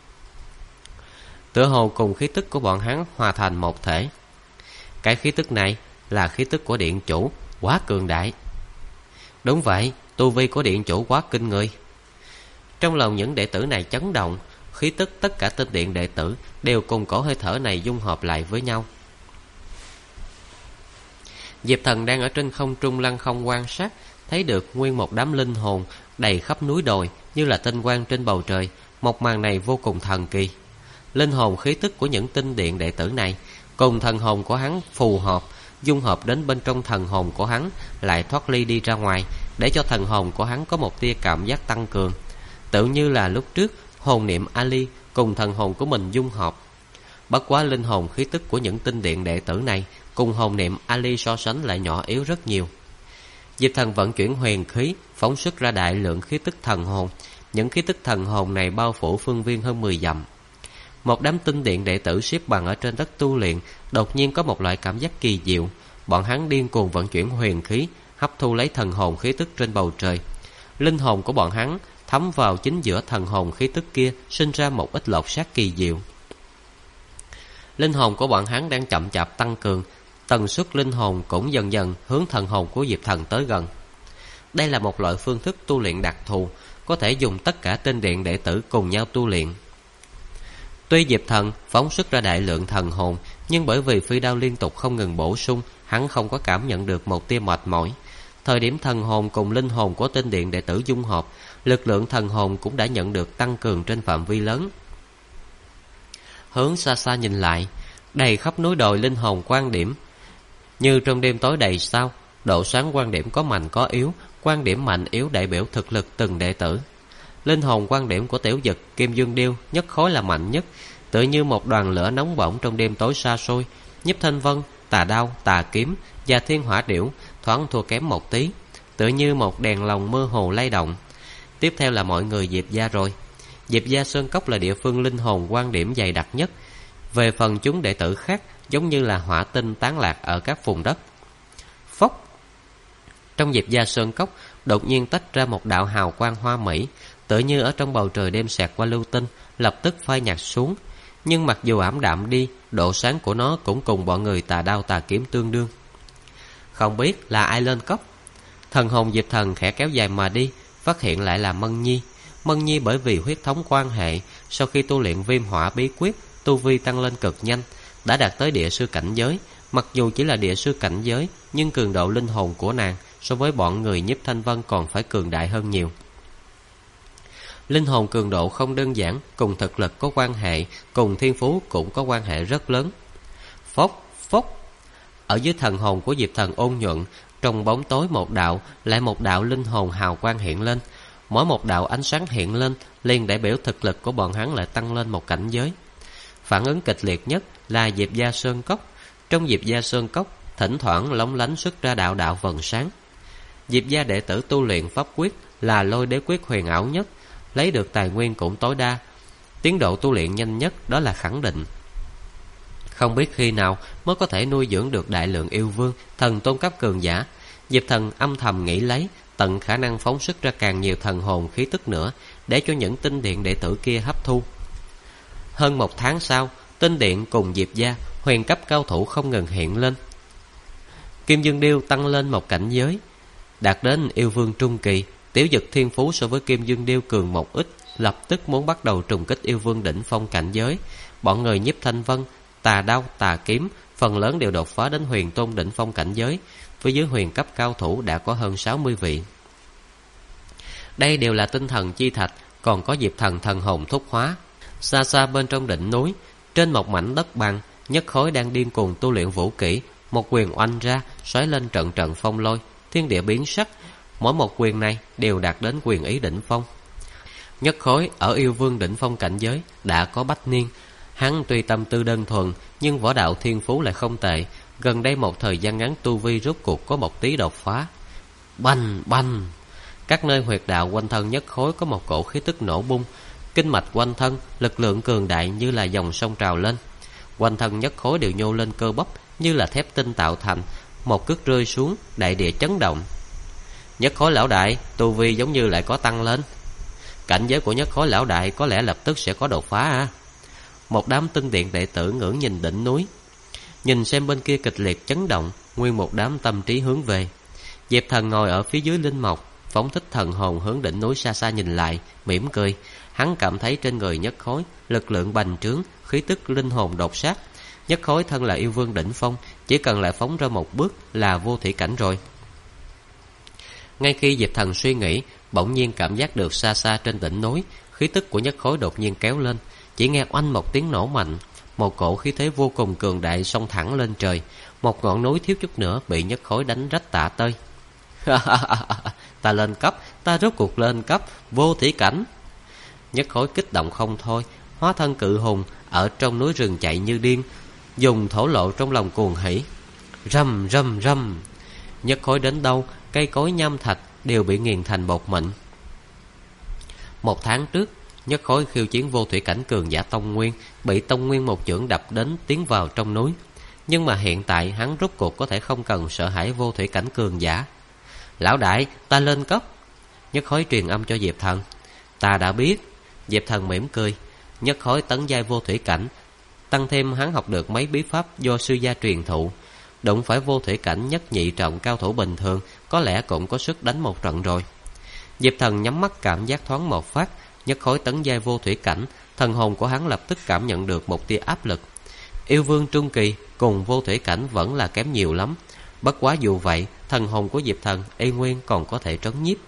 tựa hồ cùng khí tức của bọn hắn hòa thành một thể. Cái khí tức này là khí tức của điện chủ, quá cường đại. Đúng vậy, tu vi của điện chủ quá kinh người. Trong lòng những đệ tử này chấn động, khí tức tất cả tinh điện đệ tử đều cùng cổ hơi thở này dung hợp lại với nhau. Diệp Thần đang ở trên không trung lăng không quan sát, thấy được nguyên một đám linh hồn đầy khắp núi đồi như là tinh quang trên bầu trời. Một màn này vô cùng thần kỳ. Linh hồn khí tức của những tinh điện đệ tử này cùng thần hồn của hắn phù hợp, dung hợp đến bên trong thần hồn của hắn, lại thoát ly đi ra ngoài, để cho thần hồn của hắn có một tia cảm giác tăng cường. Tự như là lúc trước hồn niệm Ali cùng thần hồn của mình dung hợp. Bất quá linh hồn khí tức của những tinh điện đệ tử này cùng hồn niệm Ali so sánh lại nhỏ yếu rất nhiều. Diệp Thần vận chuyển huyền khí, phóng xuất ra đại lượng khí tức thần hồn. Những khí tức thần hồn này bao phủ phương viên hơn 10 dặm. Một đám tinh điện đệ tử xếp bằng ở trên đất tu luyện, đột nhiên có một loại cảm giác kỳ diệu. Bọn hắn điên cuồng vận chuyển huyền khí, hấp thu lấy thần hồn khí tức trên bầu trời. Linh hồn của bọn hắn thấm vào chính giữa thần hồn khí tức kia, sinh ra một ít lột xác kỳ diệu. Linh hồn của bọn hắn đang chậm chạp tăng cường, tần suất linh hồn cũng dần dần hướng thần hồn của Diệp Thần tới gần. Đây là một loại phương thức tu luyện đặc thù, có thể dùng tất cả tinh điện đệ tử cùng nhau tu luyện. Tuy Diệp Thần phóng xuất ra đại lượng thần hồn, nhưng bởi vì phi đao liên tục không ngừng bổ sung, hắn không có cảm nhận được một tia mệt mỏi. Thời điểm thần hồn cùng linh hồn của tinh điện đệ tử dung hợp, lực lượng thần hồn cũng đã nhận được tăng cường trên phạm vi lớn. Hướng xa xa nhìn lại, đầy khắp núi đồi linh hồn quan điểm, như trong đêm tối đầy sao. Độ sáng quan điểm có mạnh có yếu, quan điểm mạnh yếu đại biểu thực lực từng đệ tử. Linh hồn quan điểm của Tiểu Dực, Kim Dương Điêu nhất khối là mạnh nhất, tựa như một đoàn lửa nóng bỏng trong đêm tối xa xôi. Nhiếp Thanh Vân, Tà Đao, Tà Kiếm và Thiên Hỏa Điểu thoáng thua kém một tí, tựa như một đèn lồng mơ hồ lay động. Tiếp theo là mọi người Diệp gia rồi. Diệp gia Sơn Cốc là địa phương linh hồn quan điểm dày đặc nhất. Về phần chúng đệ tử khác, giống như là hỏa tinh tán lạc ở các vùng đất. Phốc! Trong Diệp gia Sơn Cốc đột nhiên tách ra một đạo hào quang hoa mỹ, tựa như ở trong bầu trời đêm xẹt qua lưu tinh, lập tức phai nhạt xuống. Nhưng mặc dù ảm đạm đi, độ sáng của nó cũng cùng bọn người Tà Đao Tà Kiếm tương đương. Không biết là ai lên cốc. Thần hồn Diệp Thần khẽ kéo dài mà đi, phát hiện lại là Mân Nhi. Mân Nhi bởi vì huyết thống quan hệ, sau khi tu luyện viêm hỏa bí quyết, tu vi tăng lên cực nhanh, đã đạt tới địa sư cảnh giới. Mặc dù chỉ là địa sư cảnh giới, nhưng cường độ linh hồn của nàng so với bọn người Nhiếp Thanh Vân còn phải cường đại hơn nhiều. Linh hồn cường độ không đơn giản, cùng thực lực có quan hệ, cùng thiên phú cũng có quan hệ rất lớn. Phốc, phốc! Ở dưới thần hồn của Diệp Thần ôn nhuận, trong bóng tối một đạo, lại một đạo linh hồn hào quang hiện lên. Mỗi một đạo ánh sáng hiện lên, liền đại biểu thực lực của bọn hắn lại tăng lên một cảnh giới. Phản ứng kịch liệt nhất là Diệp gia Sơn Cốc. Trong Diệp gia Sơn Cốc, thỉnh thoảng lóng lánh xuất ra đạo đạo vầng sáng. Diệp gia đệ tử tu luyện pháp quyết là Lôi Đế quyết huyền ảo nhất, lấy được tài nguyên cũng tối đa, tiến độ tu luyện nhanh nhất, đó là khẳng định. Không biết khi nào mới có thể nuôi dưỡng được đại lượng yêu vương, thần tôn cấp cường giả. Diệp Thần âm thầm nghĩ lấy, tận khả năng phóng xuất ra càng nhiều thần hồn khí tức nữa, để cho những tinh điện đệ tử kia hấp thu. Hơn một tháng sau, tinh điện cùng Diệp gia huyền cấp cao thủ không ngừng hiện lên. Kim Dương Điêu tăng lên một cảnh giới, đạt đến yêu vương trung kỳ. Tiểu Dực thiên phú so với Kim Dương Điêu cường một ít, lập tức muốn bắt đầu trùng kích yêu vương đỉnh phong cảnh giới. Bọn người Nhiếp Thanh Vân, Tà Đao, Tà Kiếm phần lớn đều đột phá đến huyền tôn đỉnh phong cảnh giới. Phía dưới huyền cấp cao thủ đã có hơn 60 vị. Đây đều là tinh thần chi thạch, còn có Diệp Thần thần hồn thúc hóa. Xa xa bên trong đỉnh núi, trên một mảnh đất bằng, nhất khối đang điên cuồng tu luyện vũ kỹ, Một quyền oanh ra, xoáy lên trận trận phong lôi, thiên địa biến sắc. Mỗi một quyền này đều đạt đến quyền ý đỉnh phong. Nhất Khối ở yêu vương đỉnh phong cảnh giới đã có bách niên. Hắn tuy tâm tư đơn thuần, nhưng võ đạo thiên phú lại không tệ. Gần đây một thời gian ngắn tu vi rốt cuộc có một tí đột phá. Bành bành, các nơi huyệt đạo quanh thân Nhất Khối có một cổ khí tức nổ bung. Kinh mạch quanh thân, lực lượng cường đại như là dòng sông trào lên. Quanh thân Nhất Khối đều nhô lên cơ bắp như là thép tinh tạo thành. Một cước rơi xuống, đại địa chấn động. Nhất Khối lão đại, tu vi giống như lại có tăng lên. Cảnh giới của Nhất Khối lão đại có lẽ lập tức sẽ có đột phá à? Một đám tinh điện đệ tử ngưỡng nhìn đỉnh núi, nhìn xem bên kia kịch liệt chấn động, nguyên một đám tâm trí hướng về. Diệp Thần ngồi ở phía dưới linh mộc, phóng thích thần hồn hướng đỉnh núi xa xa nhìn lại, mỉm cười. Hắn cảm thấy trên người Nhất Khối lực lượng bành trướng, khí tức linh hồn đột sát. Nhất Khối thân là yêu vương đỉnh phong, chỉ cần lại phóng ra một bước là vô thủy cảnh rồi. Ngay khi Diệp Thần suy nghĩ, bỗng nhiên cảm giác được xa xa trên đỉnh núi, khí tức của Nhất Khối đột nhiên kéo lên. Chỉ nghe oanh một tiếng nổ mạnh, một cổ khí thế vô cùng cường đại xông thẳng lên trời. Một ngọn núi thiếu chút nữa bị Nhất Khối đánh rách tả tơi. Ta lên cấp, ta rốt cuộc lên cấp, vô thủy cảnh. Nhất Khối kích động không thôi, hóa thân cự hùng ở trong núi rừng chạy như điên, dùng thổ lộ trong lòng cuồng hỉ. Rầm rầm rầm, Nhất Khối đến đâu, cây cối nham thạch đều bị nghiền thành bột mịn. Một tháng trước, Nhất Khối khiêu chiến vô thủy cảnh cường giả Tông Nguyên, bị Tông Nguyên một chưởng đập đến tiến vào trong núi. Nhưng mà hiện tại hắn rốt cuộc có thể không cần sợ hãi vô thủy cảnh cường giả. Lão đại, ta lên cấp. Nhất Khối truyền âm cho Diệp Thần. Ta đã biết. Diệp Thần mỉm cười. Nhất Khối tấn giai vô thủy cảnh, tăng thêm hắn học được mấy bí pháp do sư gia truyền thụ. Đụng phải vô thủy cảnh nhất nhị trọng cao thủ bình thường, có lẽ cũng có sức đánh một trận rồi. Diệp Thần nhắm mắt cảm giác thoáng một phát. Nhất Khối tấn giai vô thủy cảnh, thần hồn của hắn lập tức cảm nhận được một tia áp lực. Yêu vương trung kỳ cùng vô thủy cảnh vẫn là kém nhiều lắm. Bất quá dù vậy, thần hồn của Diệp Thần y nguyên còn có thể trấn nhiếp.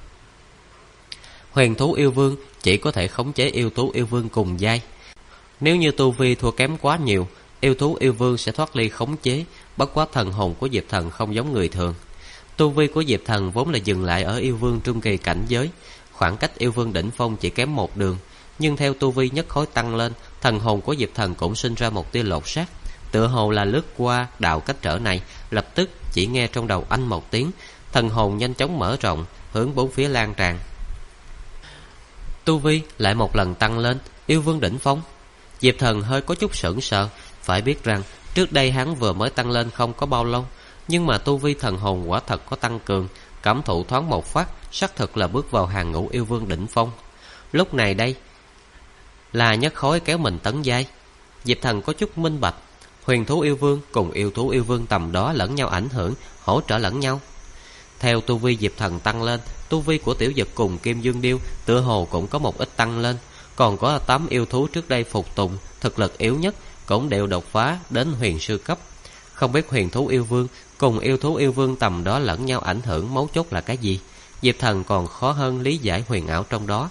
Huyền thú yêu vương chỉ có thể khống chế yêu thú yêu vương cùng giai. Nếu như tu vi thua kém quá nhiều, yêu thú yêu vương sẽ thoát ly khống chế. Bất quá thần hồn của Diệp Thần không giống người thường. Tu vi của Diệp Thần vốn là dừng lại ở yêu vương trung kỳ cảnh giới, khoảng cách yêu vương đỉnh phong chỉ kém một đường. Nhưng theo tu vi Nhất Khối tăng lên, thần hồn của Diệp Thần cũng sinh ra một tia lột xác. Tựa hồ là lướt qua đạo cách trở này, lập tức chỉ nghe trong đầu anh một tiếng, thần hồn nhanh chóng mở rộng, hướng bốn phía lan tràn. Tu vi lại một lần tăng lên, yêu vương đỉnh phong. Diệp Thần hơi có chút sững sờ. Phải biết rằng trước đây hắn vừa mới tăng lên không có bao lâu, nhưng mà tu vi thần hồn quả thật có tăng cường. Cảm thụ thoáng một phát, xác thực là bước vào hàng ngũ yêu vương đỉnh phong. Lúc này đây là Nhất Khối kéo mình tấn giai. Diệp Thần có chút minh bạch, huyền thú yêu vương cùng yêu thú yêu vương tầm đó lẫn nhau ảnh hưởng, hỗ trợ lẫn nhau. Theo tu vi Diệp Thần tăng lên, tu vi của Tiểu Dực cùng Kim Dương Điêu tựa hồ cũng có một ít tăng lên. Còn có 8 yêu thú trước đây phục tùng, thực lực yếu nhất cũng đều đột phá đến huyền sư cấp. Không biết huyền thú yêu vương cùng yêu thú yêu vương tầm đó lẫn nhau ảnh hưởng mấu chốt là cái gì? Diệp Thần còn khó hơn lý giải huyền ảo trong đó.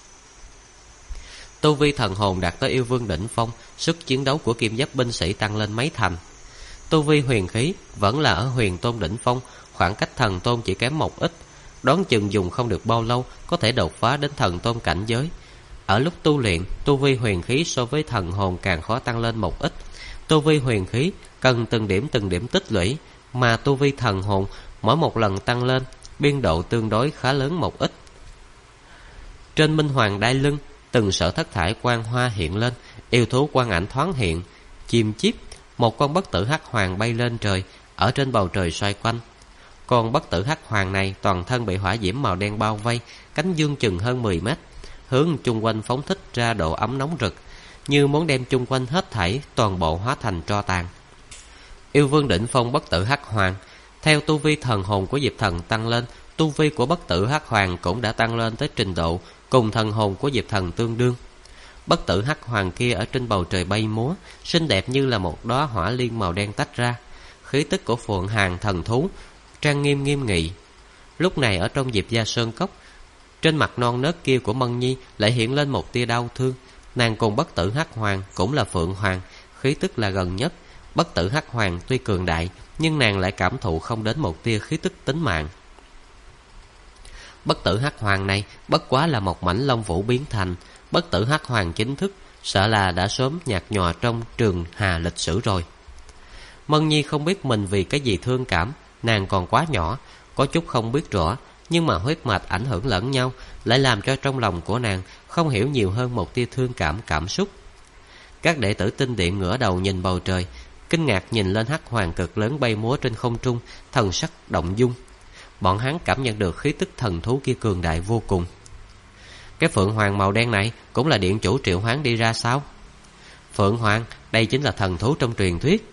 Tu vi thần hồn đạt tới yêu vương đỉnh phong, sức chiến đấu của kim giáp binh sĩ tăng lên mấy thành. Tu vi huyền khí vẫn là ở huyền tôn đỉnh phong, khoảng cách thần tôn chỉ kém một ít. Đoán chừng dùng không được bao lâu có thể đột phá đến thần tôn cảnh giới. Ở lúc tu luyện, tu vi huyền khí so với thần hồn càng khó tăng lên một ít. Tu vi huyền khí cần từng điểm tích lũy, mà tu vi thần hồn mỗi một lần tăng lên, biên độ tương đối khá lớn một ít. Trên minh hoàng đai lưng, từng sở thất thải quang hoa hiện lên, yêu thú quang ảnh thoáng hiện, chim chíp, một con bất tử hắc hoàng bay lên trời, ở trên bầu trời xoay quanh. Con bất tử hắc hoàng này toàn thân bị hỏa diễm màu đen bao vây, cánh dương chừng hơn 10 mét, hướng chung quanh phóng thích ra độ ấm nóng rực, như muốn đem chung quanh hết thảy toàn bộ hóa thành tro tàn. Yêu vương đỉnh phong bất tử hắc hoàng, theo tu vi thần hồn của Diệp Thần tăng lên, tu vi của bất tử hắc hoàng cũng đã tăng lên tới trình độ cùng thần hồn của Diệp Thần tương đương. Bất tử hắc hoàng kia ở trên bầu trời bay múa, xinh đẹp như là một đóa hỏa liên màu đen tách ra, khí tức của phượng hàng thần thú trang nghiêm nghiêm nghị. Lúc này ở trong Diệp gia sơn cốc, trên mặt non nớt kia của Mân Nhi lại hiện lên một tia đau thương. Nàng cùng bất tử hắc hoàng cũng là phượng hoàng, khí tức là gần nhất, Bất Tử Hắc Hoàng tuy cường đại, nhưng nàng lại cảm thụ không đến một tia khí tức tính mạng. Bất Tử Hắc Hoàng này bất quá là một mảnh lông vũ biến thành. Bất Tử Hắc Hoàng chính thức sợ là đã sớm nhạt nhòa trong trường hà lịch sử rồi. Mân Nhi không biết mình vì cái gì thương cảm. Nàng còn quá nhỏ, có chút không biết rõ, nhưng mà huyết mạch ảnh hưởng lẫn nhau, lại làm cho trong lòng của nàng không hiểu nhiều hơn một tia thương cảm xúc. Các đệ tử tinh điện ngửa đầu nhìn bầu trời, kinh ngạc nhìn lên Hắc Hoàng cực lớn bay múa trên không trung, thần sắc động dung. Bọn hắn cảm nhận được khí tức thần thú kia cường đại vô cùng. Cái Phượng Hoàng màu đen này cũng là điện chủ triệu hoán đi ra sao? Phượng Hoàng, đây chính là thần thú trong truyền thuyết.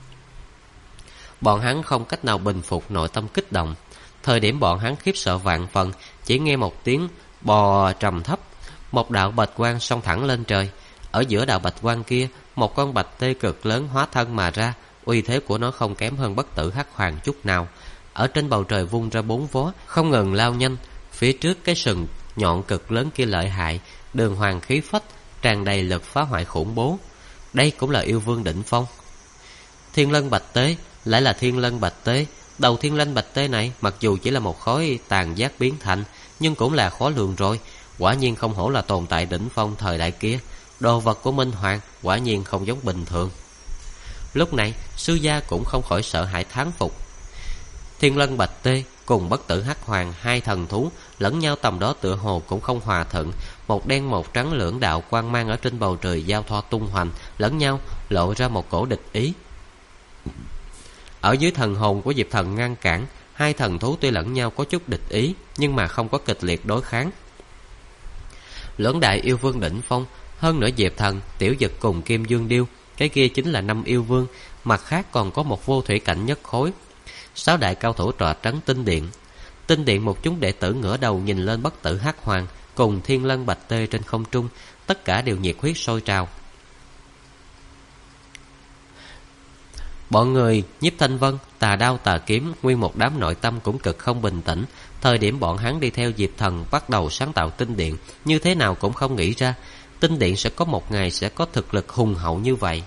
Bọn hắn không cách nào bình phục nội tâm kích động. Thời điểm bọn hắn khiếp sợ vạn phần, chỉ nghe một tiếng bò trầm thấp, một đạo bạch quang xông thẳng lên trời. Ở giữa đạo bạch quang kia, một con bạch tê cực lớn hóa thân mà ra, uy thế của nó không kém hơn Bất Tử Hắc Hoàng chút nào. Ở trên bầu trời vung ra 4 vó, không ngừng lao nhanh. Phía trước cái sừng nhọn cực lớn kia lợi hại, đường hoàng khí phách, tràn đầy lực phá hoại khủng bố. Đây cũng là yêu vương đỉnh phong. Thiên Lân Bạch Tế lại là Thiên Lân Bạch Tế. Đầu Thiên Lân Bạch Tế này mặc dù chỉ là một khối tàn giác biến thành, nhưng cũng là khó lường rồi. Quả nhiên không hổ là tồn tại đỉnh phong thời đại kia. Đồ vật của Minh Hoàng quả nhiên không giống bình thường. Lúc này sư gia cũng không khỏi sợ hãi thán phục. Thiên Lân Bạch Tê cùng Bất Tử Hắc Hoàng, hai thần thú lẫn nhau tầm đó tựa hồ cũng không hòa thuận. Một đen một trắng lưỡng đạo quang mang ở trên bầu trời giao thoa tung hoành lẫn nhau, lộ ra một cổ địch ý. Ở dưới thần hồn của Diệp Thần ngăn cản, hai thần thú tuy lẫn nhau có chút địch ý, nhưng mà không có kịch liệt đối kháng. Lưỡng đại yêu vương đỉnh phong, hơn nữa Diệp Thần, Tiểu Dực cùng Kim Dương Điêu, cái kia chính là 5 yêu vương, mặt khác còn có một vô thủy cảnh nhất khối. 6 đại cao thủ tọa trấn tinh điện. Tinh điện một chúng đệ tử ngửa đầu nhìn lên Bất Tử Hắc Hoàng cùng Thiên Lân Bạch Tê trên không trung, tất cả đều nhiệt huyết sôi trào. Bọn người Nhiếp Thanh Vân, Tà Đao Tà Kiếm, nguyên một đám nội tâm cũng cực không bình tĩnh. Thời điểm bọn hắn đi theo Diệp Thần bắt đầu sáng tạo tinh điện, như thế nào cũng không nghĩ ra tinh điện sẽ có một ngày sẽ có thực lực hùng hậu như vậy.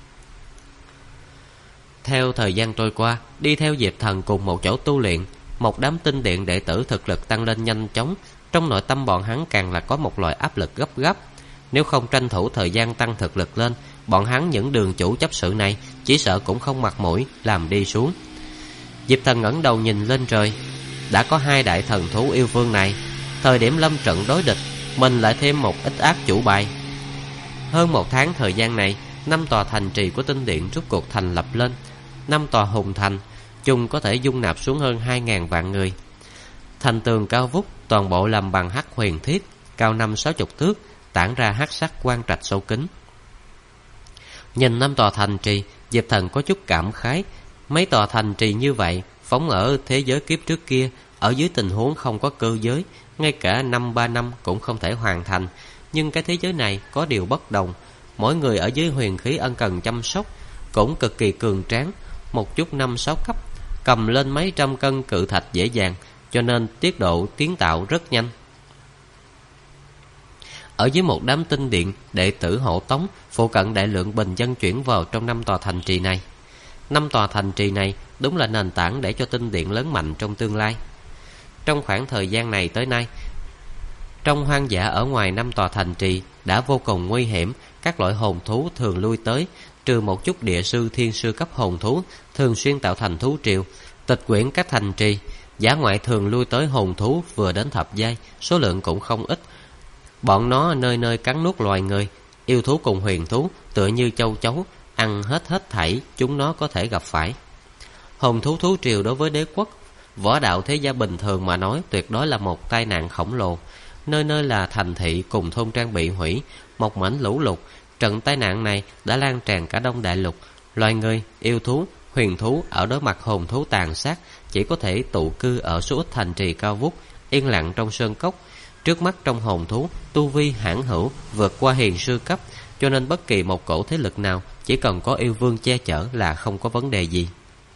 Theo thời gian trôi qua, đi theo Diệp Thần cùng một chỗ tu luyện, một đám tinh điện đệ tử thực lực tăng lên nhanh chóng. Trong nội tâm bọn hắn càng là có một loại áp lực gấp gáp. Nếu không tranh thủ thời gian tăng thực lực lên, bọn hắn những đường chủ chấp sự này chỉ sợ cũng không mặt mũi làm đi xuống. Diệp Thần ngẩng đầu nhìn lên trời. Đã có 2 đại thần thú yêu vương này, thời điểm lâm trận đối địch, mình lại thêm một ít ác chủ bài. Hơn 1 tháng thời gian này, 5 tòa thành trì của tinh điện rốt cuộc thành lập lên. 5 tòa hùng thành chung có thể dung nạp xuống hơn 2.000 vạn người. Thành tường cao vút, toàn bộ làm bằng hắc huyền thiết, cao 50-60 thước, tản ra hắc sắc quang trạch sâu kín. Nhìn 5 tòa thành trì, Diệp Thần có chút cảm khái. Mấy tòa thành trì như vậy phóng ở thế giới kiếp trước kia, ở dưới tình huống không có cơ giới, ngay cả 5-3 năm cũng không thể hoàn thành. Nhưng cái thế giới này có điều bất đồng. Mỗi người ở dưới huyền khí ân cần chăm sóc, cũng cực kỳ cường tráng. Một chút 5-6 cấp, cầm lên mấy trăm cân cự thạch dễ dàng, cho nên tiết độ tiến tạo rất nhanh. Ở dưới một đám tinh điện, đệ tử hộ tống, phụ cận đại lượng bình dân chuyển vào trong 5 tòa thành trì này. 5 tòa thành trì này đúng là nền tảng để cho tinh điện lớn mạnh trong tương lai. Trong khoảng thời gian này tới nay, trong hoang dã ở ngoài 5 tòa thành trì đã vô cùng nguy hiểm, các loại hồn thú thường lui tới, trừ một chút địa sư thiên sư cấp hồn thú thường xuyên tạo thành thú triều, tịch quyển các thành trì. Dã ngoại thường lui tới hồn thú vừa đến thập giai, số lượng cũng không ít. Bọn nó nơi nơi cắn nuốt loài người, yêu thú cùng huyền thú tựa như châu chấu, ăn hết thảy chúng nó có thể gặp phải. Hồn thú thú triều đối với đế quốc, võ đạo thế gia bình thường mà nói tuyệt đối là một tai nạn khổng lồ. Nơi nơi là thành thị cùng thôn trang bị hủy, một mảnh lũ lụt. Trận tai nạn này đã lan tràn cả Đông Đại Lục. Loài người, yêu thú, huyền thú ở đối mặt hồn thú tàn sát chỉ có thể tụ cư ở số ít thành trì cao vút, yên lặng trong sơn cốc. Trước mắt trong hồn thú, tu vi hãn hữu vượt qua hiền sư cấp, cho nên bất kỳ một cổ thế lực nào chỉ cần có yêu vương che chở là không có vấn đề gì.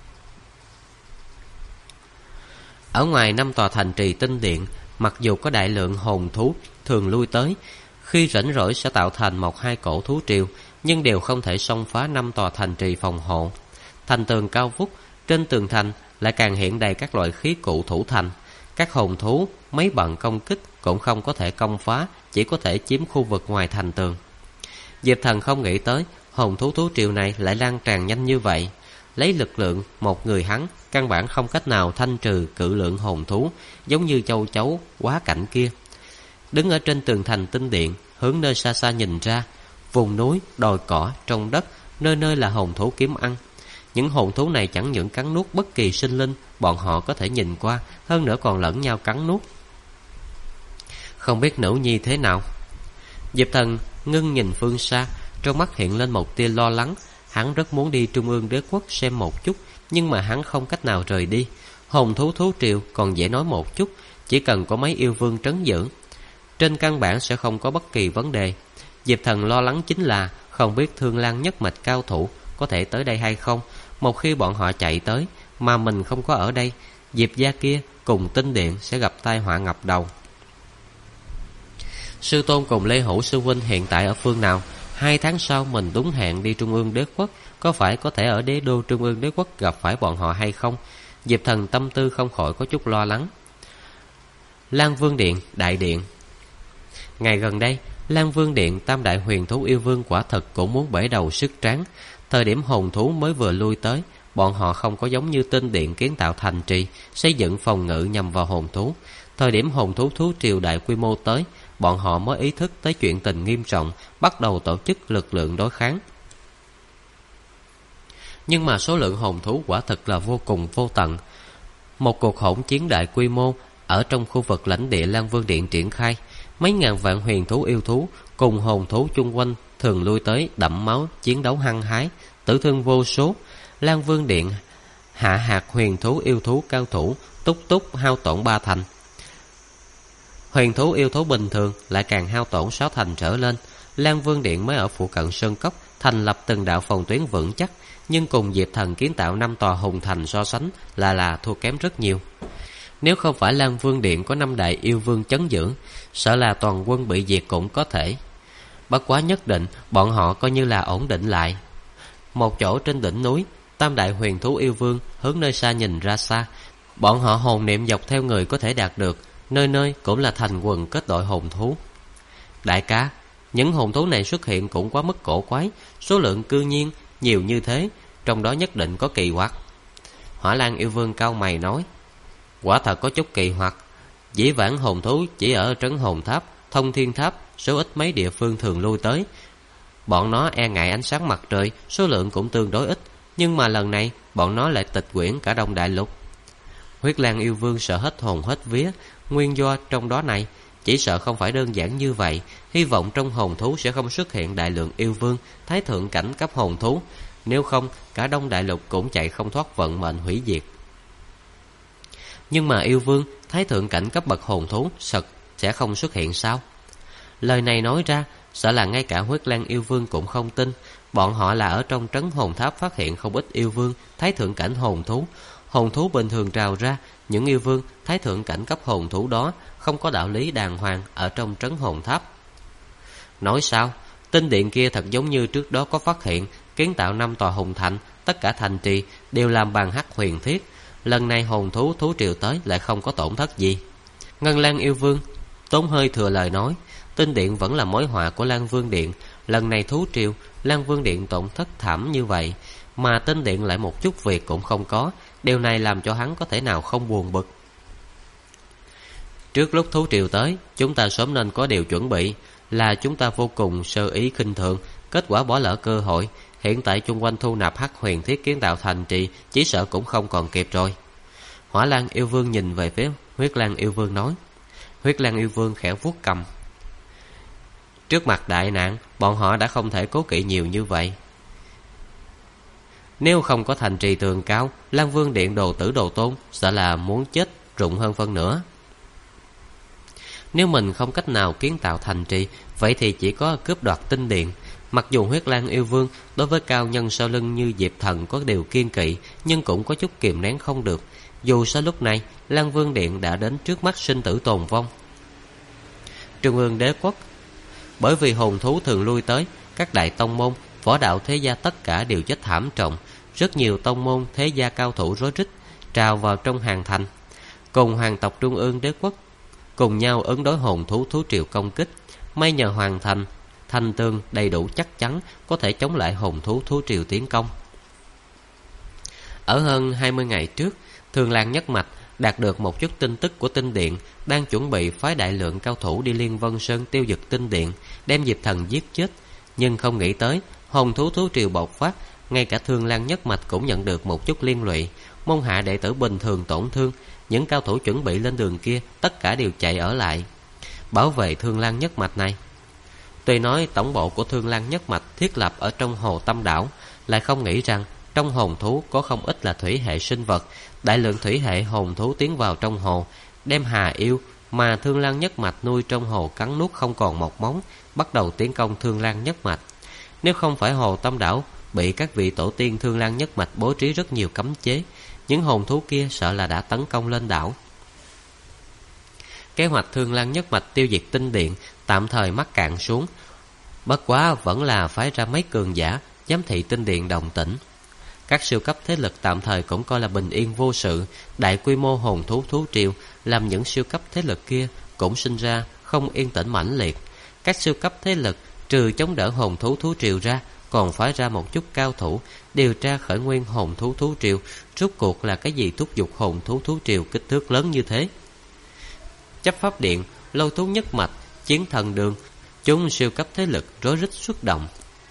Ở ngoài 5 tòa thành trì tinh điện, mặc dù có đại lượng hồn thú thường lui tới, khi rảnh rỗi sẽ tạo thành 1-2 cổ thú triều, nhưng đều không thể xông phá 5 tòa thành trì phòng hộ. Thành tường cao vút, trên tường thành lại càng hiện đầy các loại khí cụ thủ thành. Các hồn thú mấy bận công kích cũng không có thể công phá, chỉ có thể chiếm khu vực ngoài thành tường. Diệp Thần không nghĩ tới hồn thú thú triều này lại lan tràn nhanh như vậy. Lấy lực lượng một người hắn, căn bản không cách nào thanh trừ cự lượng hồn thú, giống như châu chấu quá cảnh kia. Đứng ở trên tường thành tinh điện, hướng nơi xa xa nhìn ra, vùng núi, đồi cỏ, trong đất, nơi nơi là hồn thú kiếm ăn. Những hồn thú này chẳng những cắn nuốt bất kỳ sinh linh bọn họ có thể nhìn qua, hơn nữa còn lẫn nhau cắn nuốt. Không biết nữ nhi thế nào? Diệp Thần ngưng nhìn phương xa, trong mắt hiện lên một tia lo lắng. Hắn rất muốn đi Trung ương Đế Quốc xem một chút, nhưng mà hắn không cách nào rời đi. Hồn thú thú triều còn dễ nói một chút, chỉ cần có mấy yêu vương trấn giữ, trên căn bản sẽ không có bất kỳ vấn đề. Diệp Thần lo lắng chính là không biết Thương Lan nhất mạch cao thủ có thể tới đây hay không. Một khi bọn họ chạy tới mà mình không có ở đây, Diệp gia kia cùng Tinh Điện sẽ gặp tai họa ngập đầu. Sư tôn cùng Lê Hữu sư huynh hiện tại ở phương nào? 2 tháng sau mình đúng hẹn đi Trung ương Đế Quốc, có phải có thể ở đế đô Trung ương Đế Quốc gặp phải bọn họ hay không? Diệp Thần tâm tư không khỏi có chút lo lắng. Lan Vương Điện, Đại Điện. Ngày gần đây, Lan Vương Điện tam đại huyền thú yêu vương quả thật cũng muốn bể đầu sức tráng. Thời điểm hồn thú mới vừa lui tới, bọn họ không có giống như Tinh Điện kiến tạo thành trì, xây dựng phòng ngự nhằm vào hồn thú. Thời điểm hồn thú thú triều đại quy mô tới, bọn họ mới ý thức tới chuyện tình nghiêm trọng, bắt đầu tổ chức lực lượng đối kháng. Nhưng mà số lượng hồn thú quả thực là vô cùng vô tận. Một cuộc hỗn chiến đại quy mô ở trong khu vực lãnh địa Lan Vương Điện triển khai. Mấy ngàn vạn huyền thú yêu thú cùng hồn thú chung quanh thường lui tới đẫm máu chiến đấu hăng hái, tử thương vô số. Lan Vương Điện hạ hạt huyền thú yêu thú cao thủ túc túc hao tổn 3 thành. Huyền thú yêu thú bình thường lại càng hao tổn 6 thành trở lên. Lan Vương Điện mới ở phụ cận sơn cốc thành lập từng đạo phòng tuyến vững chắc, nhưng cùng Diệp Thần kiến tạo 5 tòa hùng thành so sánh là thua kém rất nhiều. Nếu không phải Lan Vương Điện có 5 đại yêu vương chấn giữ, sợ là toàn quân bị diệt cũng có thể. Bất quá nhất định bọn họ coi như là ổn định lại. Một chỗ trên đỉnh núi, tam đại huyền thú yêu vương hướng nơi xa nhìn ra xa. Bọn họ hồn niệm dọc theo người có thể đạt được, nơi nơi cũng là thành quần kết đội hồn thú. Đại ca, những hồn thú này xuất hiện cũng quá mức cổ quái, số lượng cư nhiên nhiều như thế, trong đó nhất định có kỳ quặc. Hỏa Lan yêu vương cau mày nói, quả thật có chút kỳ quặc. Dĩ vãng hồn thú chỉ ở trấn hồn tháp, thông thiên tháp, số ít mấy địa phương thường lui tới. Bọn nó e ngại ánh sáng mặt trời, số lượng cũng tương đối ít, nhưng mà lần này bọn nó lại tịch quyển cả Đông Đại Lục. Huyết Lan yêu vương sợ hết hồn hết vía, nguyên do trong đó này chỉ sợ không phải đơn giản như vậy. Hy vọng trong hồn thú sẽ không xuất hiện đại lượng yêu vương, thái thượng cảnh cấp hồn thú, nếu không cả Đông Đại Lục cũng chạy không thoát vận mệnh hủy diệt. Nhưng mà yêu vương, thái thượng cảnh cấp bậc hồn thú sẽ không xuất hiện sao? Lời này nói ra, sợ là ngay cả Huyết Lan yêu vương cũng không tin. Bọn họ là ở trong trấn hồn tháp phát hiện không ít yêu vương, thái thượng cảnh hồn thú. Hồn thú bình thường trào ra, những yêu vương, thái thượng cảnh cấp hồn thú đó không có đạo lý đàng hoàng ở trong trấn hồn tháp. Nói sao? Tinh Điện kia thật giống như trước đó có phát hiện, kiến tạo 5 tòa hùng thành, tất cả thành trì đều làm bằng hắc huyền thiết. Lần này hồn thú thú triều tới lại không có tổn thất gì. Ngân Lan yêu vương tốn hơi thừa lời nói, Tinh Điện vẫn là mối họa của Lan Vương Điện. Lần này thú triều, Lan Vương Điện tổn thất thảm như vậy, mà Tinh Điện lại một chút việc cũng không có. Điều này làm cho hắn có thể nào không buồn bực. Trước lúc thú triều tới, chúng ta sớm nên có điều chuẩn bị. Là chúng ta vô cùng sơ ý khinh thường, kết quả bỏ lỡ cơ hội. Hiện tại chung quanh thu nạp hắc huyền thiết kiến tạo thành trì, chỉ sợ cũng không còn kịp rồi. Hỏa Lan yêu vương nhìn về phía Huyết Lan yêu vương nói. Huyết Lan yêu vương khẽ vuốt cầm. Trước mặt đại nạn, bọn họ đã không thể cố kỵ nhiều như vậy. Nếu không có thành trì tường cao, Lan Vương Điện đồ tử đồ tôn sợ là muốn chết rụng hơn phân nửa. Nếu mình không cách nào kiến tạo thành trì, vậy thì chỉ có cướp đoạt Tinh Điện. Mặc dù Huyết Lan yêu vương đối với cao nhân sau lưng như Diệp Thần có điều kiên kỵ, nhưng cũng có chút kìm nén không được. Dù sao lúc này Lan Vương Điện đã đến trước mắt sinh tử tồn vong. Trung ương Đế Quốc, bởi vì hồn thú thường lui tới, các đại tông môn võ đạo thế gia tất cả đều chết thảm trọng. Rất nhiều tông môn thế gia cao thủ rối rít trào vào trong hàng thành, cùng hoàng tộc Trung ương đế quốc cùng nhau ứng đối hồn thú thú triều công kích. May nhờ hoàn thành thanh tương đầy đủ chắc chắn có thể chống lại hồn thú thú triều tiến công. Ở hơn 20 ngày trước, Thương Lan Nhất Mạch đạt được một chút tin tức của Tinh Điện đang chuẩn bị phái đại lượng cao thủ đi Liên Vân Sơn tiêu diệt Tinh Điện, đem Diệp Thần giết chết. Nhưng không nghĩ tới hồn thú thú triều bộc phát, ngay cả Thương Lan Nhất Mạch cũng nhận được một chút liên lụy. Môn hạ đệ tử bình thường tổn thương, những cao thủ chuẩn bị lên đường kia tất cả đều chạy ở lại bảo vệ Thương Lan Nhất Mạch này. Tuy nói tổng bộ của Thương Lan Nhất Mạch thiết lập ở trong Hồ Tâm Đảo, lại không nghĩ rằng trong hồn thú có không ít là thủy hệ sinh vật. Đại lượng thủy hệ hồn thú tiến vào trong hồ, đem hà yêu mà Thương Lan Nhất Mạch nuôi trong hồ cắn nuốt không còn một móng, bắt đầu tiến công Thương Lan Nhất Mạch. Nếu không phải Hồ Tâm Đảo bị các vị tổ tiên Thương Lan Nhất Mạch bố trí rất nhiều cấm chế, những hồn thú kia sợ là đã tấn công lên đảo. Kế hoạch Thương Lan Nhất Mạch tiêu diệt Tinh Điện tạm thời mắc cạn xuống, bất quá vẫn là phái ra mấy cường giả giám thị Tinh Điện đồng tĩnh. Các siêu cấp thế lực tạm thời cũng coi là bình yên vô sự. Đại quy mô hồn thú thú triều làm những siêu cấp thế lực kia cũng sinh ra không yên tĩnh mãnh liệt. Các siêu cấp thế lực trừ chống đỡ hồn thú thú triều ra, còn phái ra một chút cao thủ điều tra khởi nguyên hồn thú thú triều. Rốt cuộc là cái gì thúc giục hồn thú thú triều kích thước lớn như thế? Chấp pháp điện, Lôi Thú Nhất Mạch, Chiến Thần Đường, chúng siêu cấp thế lực rối rít xuất động.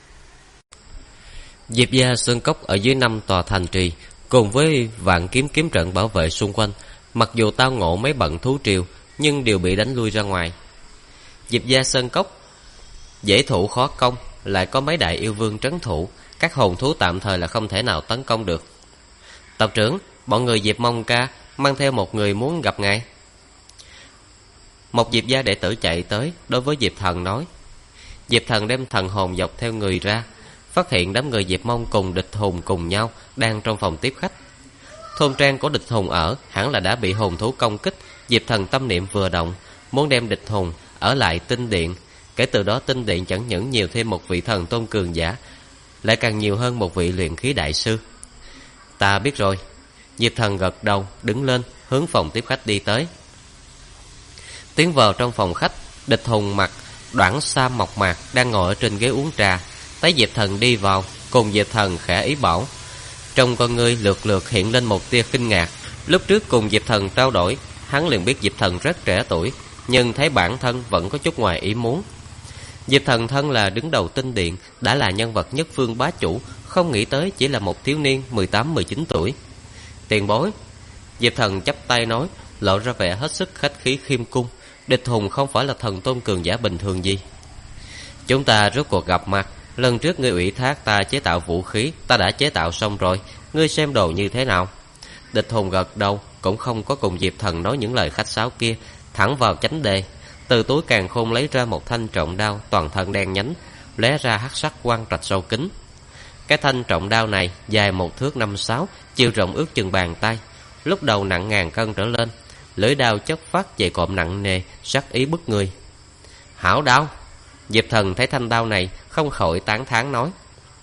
Diệp gia Sơn Cốc ở dưới 5 tòa thành trì, cùng với vạn kiếm kiếm trận bảo vệ xung quanh, mặc dù tao ngộ mấy bận thú triều, nhưng đều bị đánh lui ra ngoài. Diệp gia Sơn Cốc dễ thủ khó công, lại có mấy đại yêu vương trấn thủ, các hồn thú tạm thời là không thể nào tấn công được. Tộc trưởng, bọn người Diệp Mông Ca mang theo một người muốn gặp ngài. Một Diệp gia đệ tử chạy tới, đối với Diệp Thần nói. Diệp Thần đem thần hồn dọc theo người ra, phát hiện đám người Diệp Mông cùng địch hùng cùng nhau đang trong phòng tiếp khách. Thôn trang của địch hùng ở hẳn là đã bị hồn thú công kích. Diệp Thần tâm niệm vừa động, muốn đem địch hùng ở lại Tinh Điện. Kể từ đó Tinh Điện chẳng những nhiều thêm một vị thần tôn cường giả, lại càng nhiều hơn một vị luyện khí đại sư. Ta biết rồi. Diệp Thần gật đầu, đứng lên hướng phòng tiếp khách đi tới. Tiến vào trong phòng khách, địch hùng mặc đoản sa mộc mạc đang ngồi ở trên ghế uống trà. Thấy Diệp Thần đi vào, cùng Diệp Thần khẽ ý bảo. Trong con ngươi lượt lượt hiện lên một tia kinh ngạc. Lúc trước cùng Diệp Thần trao đổi, hắn liền biết Diệp Thần rất trẻ tuổi, nhưng thấy bản thân vẫn có chút ngoài ý muốn. Diệp Thần thân là đứng đầu Tinh Điện, đã là nhân vật nhất phương bá chủ, không nghĩ tới chỉ là một thiếu niên 18-19 tuổi. Tiền bối. Diệp Thần chắp tay nói, lộ ra vẻ hết sức khách khí khiêm cung. Địch hùng không phải là thần tôn cường giả bình thường gì. Chúng ta rốt cuộc gặp mặt. Lần trước ngươi ủy thác ta chế tạo vũ khí, ta đã chế tạo xong rồi, ngươi xem đồ như thế nào? Địch hùng gật đầu, cũng không có cùng Diệp Thần nói những lời khách sáo kia, thẳng vào chánh đề. Từ túi càn khôn lấy ra một thanh trọng đao toàn thân đen nhánh, lóe ra hắc sắc quang trạch sâu kín. Cái thanh trọng đao này dài 1 thước 5-6, chiều rộng ước chừng bàn tay, lúc đầu nặng ngàn cân trở lên, lưỡi đao chất phát dày cộm nặng nề, sắc ý bức người. Hảo đao. Diệp Thần thấy thanh đao này không khỏi tán thán nói.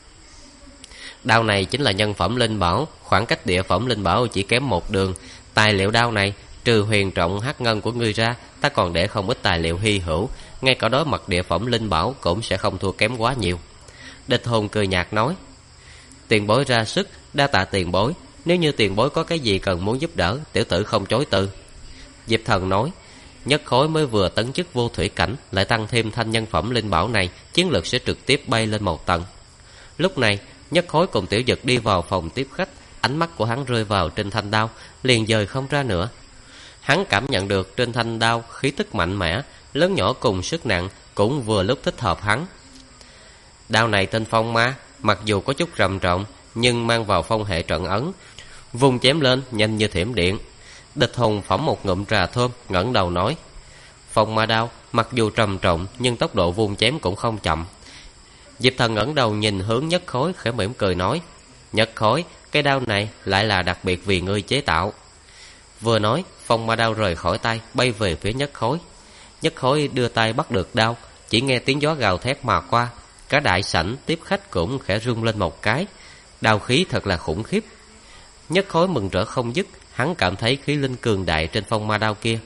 Đao này chính là nhân phẩm linh bảo, khoảng cách địa phẩm linh bảo chỉ kém 1 đường. Tài liệu đao này trừ huyền trọng hắc ngân của ngươi ra, ta còn để không ít tài liệu hy hữu, ngay cả đối mặt địa phẩm linh bảo cũng sẽ không thua kém quá nhiều. Địch hồn cười nhạt nói. Tiền bối ra sức, đa tạ tiền bối. Nếu như tiền bối có cái gì cần muốn giúp đỡ, tiểu tử không chối từ. Diệp Thần nói. Nhất khối mới vừa tấn chức vô thủy cảnh, lại tăng thêm thanh nhân phẩm linh bảo này, chiến lược sẽ trực tiếp bay lên 1 tầng. Lúc này Nhất khối cùng Tiểu Dực đi vào phòng tiếp khách. Ánh mắt của hắn rơi vào trên thanh đao, liền dời không ra nữa. Hắn cảm nhận được trên thanh đao khí tức mạnh mẽ, lớn nhỏ cùng sức nặng, cũng vừa lúc thích hợp hắn. Đao này tên Phong Ma, mặc dù có chút trầm trọng, nhưng mang vào phong hệ trận ấn, vùng chém lên nhanh như thiểm điện. Địch hùng phỏng một ngụm trà thơm, ngẩng đầu nói. Phong Ma đao mặc dù trầm trọng, nhưng tốc độ vùng chém cũng không chậm. Diệp Thần ngẩng đầu nhìn hướng Nhất khối, khẽ mỉm cười nói. Nhất khối, cái đao này lại là đặc biệt vì ngươi chế tạo. Vừa nói, Phong Ma đao rời khỏi tay, bay về phía Nhất khối. Nhất khối đưa tay bắt được đao, chỉ nghe tiếng gió gào thét mà qua. Cả đại sảnh tiếp khách cũng khẽ rung lên một cái. Đao khí thật là khủng khiếp. Nhất Khối mừng rỡ không dứt. Hắn cảm thấy khí linh cường đại trên phong ma đao kia.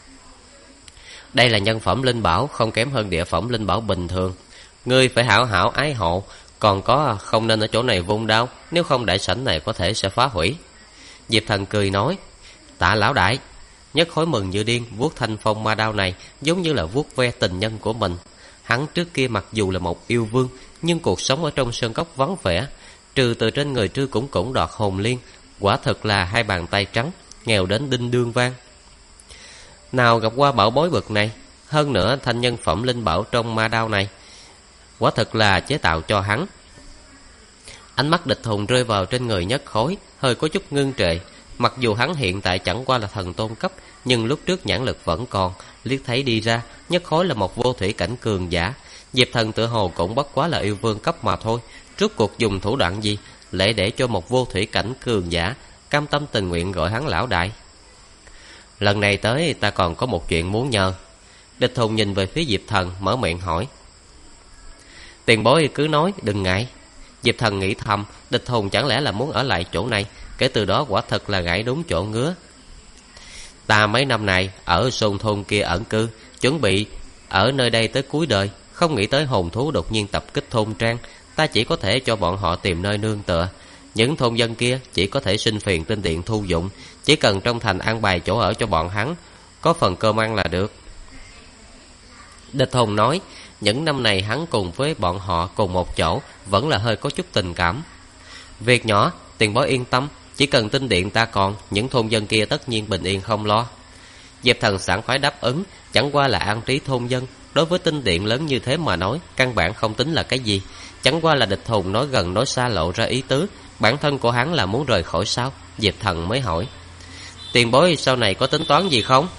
Đây là nhân phẩm linh bảo, không kém hơn địa phẩm linh bảo bình thường. Ngươi phải hảo hảo ái hộ. Còn có không nên ở chỗ này vung đao, nếu không đại sảnh này có thể sẽ phá hủy. Diệp Thần cười nói: Tạ lão đại. Nhất Khối mừng như điên, vuốt thanh phong ma đao này giống như là vuốt ve tình nhân của mình. Hắn trước kia mặc dù là một yêu vương, nhưng cuộc sống ở trong sơn cốc vắng vẻ, trừ từ trên người Trư Củng Củng đoạt hồn liên, quả thực là hai bàn tay trắng, nghèo đến đinh đương vang. Nào gặp qua bảo bối bực này, hơn nữa thanh nhân phẩm linh bảo trong ma đao này quả thực là chế tạo cho hắn. Ánh mắt Địch Thùng rơi vào trên người Nhất Khối, hơi có chút ngưng trệ. Mặc dù hắn hiện tại chẳng qua là thần tôn cấp, nhưng lúc trước nhãn lực vẫn còn, liếc thấy đi ra Nhất Khối là một vô thủy cảnh cường giả. Diệp Thần tựa hồ cũng bất quá là yêu vương cấp mà thôi. Rốt cuộc dùng thủ đoạn gì lại để cho một vô thủy cảnh cường giả cam tâm tình nguyện gọi hắn lão đại? Lần này tới ta còn có một chuyện muốn nhờ. Địch Thùng nhìn về phía Diệp Thần, mở miệng hỏi. Tiền bối cứ nói, đừng ngại. Diệp Thần nghĩ thầm, Địch Thùng chẳng lẽ là muốn ở lại chỗ này? Kể từ đó quả thật là gãi đúng chỗ ngứa. Ta mấy năm này ở Sôn thôn kia ẩn cư, chuẩn bị ở nơi đây tới cuối đời. Không nghĩ tới hồn thú đột nhiên tập kích thôn trang, ta chỉ có thể cho bọn họ tìm nơi nương tựa. Những thôn dân kia chỉ có thể xin phiền tinh điện thu dụng, chỉ cần trong thành an bài chỗ ở cho bọn hắn, có phần cơm ăn là được. Địch Thùng nói, những năm này hắn cùng với bọn họ cùng một chỗ, vẫn là hơi có chút tình cảm. Việc nhỏ, tiền bối yên tâm, chỉ cần tinh điện ta còn, những thôn dân kia tất nhiên bình yên không lo. Diệp Thần sảng khoái đáp ứng, chẳng qua là an trí thôn dân. Đối với tinh điện lớn như thế mà nói, căn bản không tính là cái gì. Chẳng qua là Địch Thùng nói gần nói xa lộ ra ý tứ, bản thân của hắn là muốn rời khỏi sao? Diệp Thần mới hỏi, tiền bối sau này có tính toán gì không?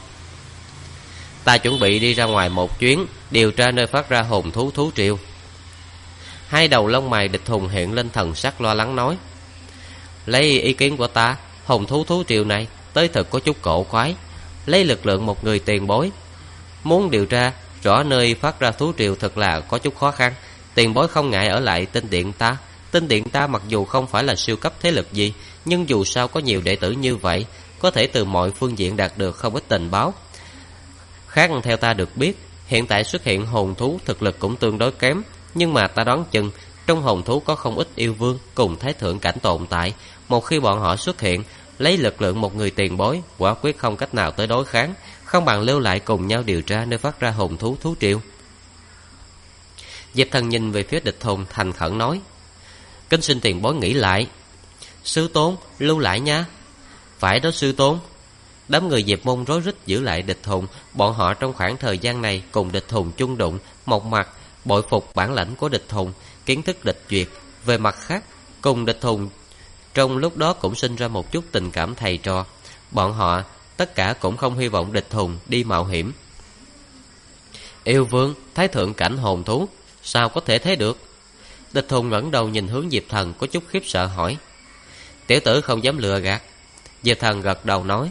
Ta chuẩn bị đi ra ngoài một chuyến, điều tra nơi phát ra hồn thú thú triều. Hai đầu lông mày Địch Thùng hiện lên thần sắc lo lắng nói, lấy ý kiến của ta, hồn thú thú triều này tới thật có chút cổ quái. Lấy lực lượng một người tiền bối, muốn điều tra rõ nơi phát ra thú triều thật là có chút khó khăn. Tiền bối không ngại ở lại tinh điện ta. Tinh điện ta mặc dù không phải là siêu cấp thế lực gì, nhưng dù sao có nhiều đệ tử như vậy, có thể từ mọi phương diện đạt được không ít tình báo. Khác theo ta được biết, hiện tại xuất hiện hồn thú thực lực cũng tương đối kém, nhưng mà ta đoán chừng trong hồn thú có không ít yêu vương cùng thái thượng cảnh tồn tại. Một khi bọn họ xuất hiện, lấy lực lượng một người tiền bối, quả quyết không cách nào tới đối kháng, không bằng lưu lại cùng nhau điều tra nơi phát ra hồn thú thú triều. Diệp Thần nhìn về phía Địch Thùng thành khẩn nói, kính xin tiền bối nghĩ lại. Sư tôn, lưu lại nha. Phải đó sư tôn. Đám người Diệp Môn rối rít giữ lại Địch Thùng. Bọn họ trong khoảng thời gian này cùng Địch Thùng chung đụng, một mặt bội phục bản lãnh của Địch Thùng, kiến thức địch duyệt. Về mặt khác, cùng Địch Thùng trong lúc đó cũng sinh ra một chút tình cảm thầy trò. Bọn họ tất cả cũng không hy vọng Địch Thùng đi mạo hiểm. Yêu vương, thái thượng cảnh hồn thú, sao có thể thế được? Địch Thùng ngẩng đầu nhìn hướng Diệp Thần có chút khiếp sợ hỏi, tiểu tử không dám lừa gạt. Diệp Thần gật đầu nói.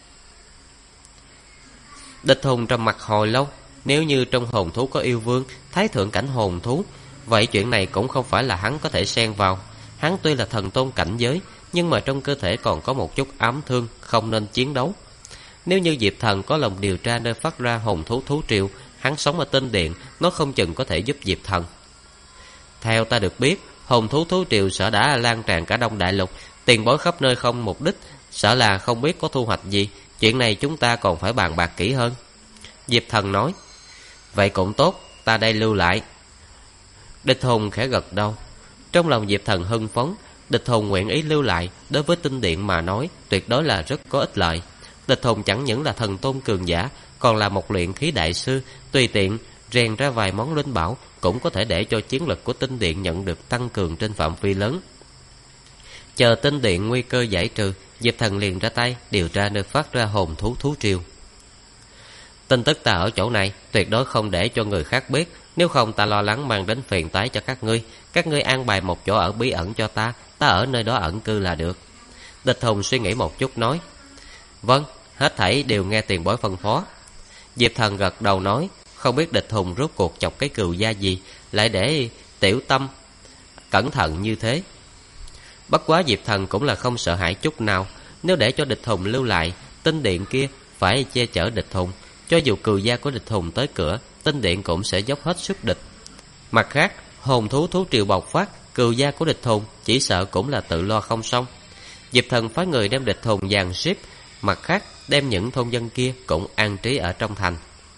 Địch Thùng trầm mặt hồi lâu. Nếu như trong hồn thú có yêu vương, thái thượng cảnh hồn thú, vậy chuyện này cũng không phải là hắn có thể xen vào. Hắn tuy là thần tôn cảnh giới, nhưng mà trong cơ thể còn có một chút ám thương, không nên chiến đấu. Nếu như Diệp Thần có lòng điều tra nơi phát ra hồn thú thú triều, hắn sống ở tinh điện, nó không chừng có thể giúp Diệp Thần. Theo ta được biết, hồn thú thú triều sợ đã lan tràn cả Đông Đại Lục, tiền bối khắp nơi không mục đích, sợ là không biết có thu hoạch gì. Chuyện này chúng ta còn phải bàn bạc kỹ hơn. Diệp Thần nói, vậy cũng tốt, ta đây lưu lại. Địch Thùng khẽ gật đầu. Trong lòng Diệp Thần hưng phấn. Địch Thùng nguyện ý lưu lại, đối với tinh điện mà nói tuyệt đối là rất có ích lợi. Địch Thùng chẳng những là thần tôn cường giả, còn là một luyện khí đại sư, tùy tiện rèn ra vài món linh bảo cũng có thể để cho chiến lực của tinh điện nhận được tăng cường trên phạm vi lớn. Chờ tinh điện nguy cơ giải trừ, Diệp Thần liền ra tay điều tra nơi phát ra hồn thú thú triều. Tin tức ta ở chỗ này tuyệt đối không để cho người khác biết, nếu không ta lo lắng mang đến phiền toái cho các ngươi. Các ngươi an bài một chỗ ở bí ẩn cho ta, ta ở nơi đó ẩn cư là được. Địch Thùng suy nghĩ một chút nói, vâng, hết thảy đều nghe tiền bối phân phó. Diệp Thần gật đầu nói, không biết Địch Thùng rốt cuộc chọc cái cừu gia gì, lại để tiểu tâm cẩn thận như thế. Bất quá Diệp Thần cũng là không sợ hãi chút nào. Nếu để cho địch Hùng lưu lại, tinh điện kia phải che chở địch Hùng. Cho dù cừu gia của địch Hùng tới cửa, tinh điện cũng sẽ dốc hết sức địch. Mặt khác, hồn thú thú triều bộc phát, cừu gia của địch Hùng chỉ sợ cũng là tự lo không xong. Diệp Thần phái người đem địch Hùng dàn xếp, mặt khác đem những thôn dân kia cũng an trí ở trong thành.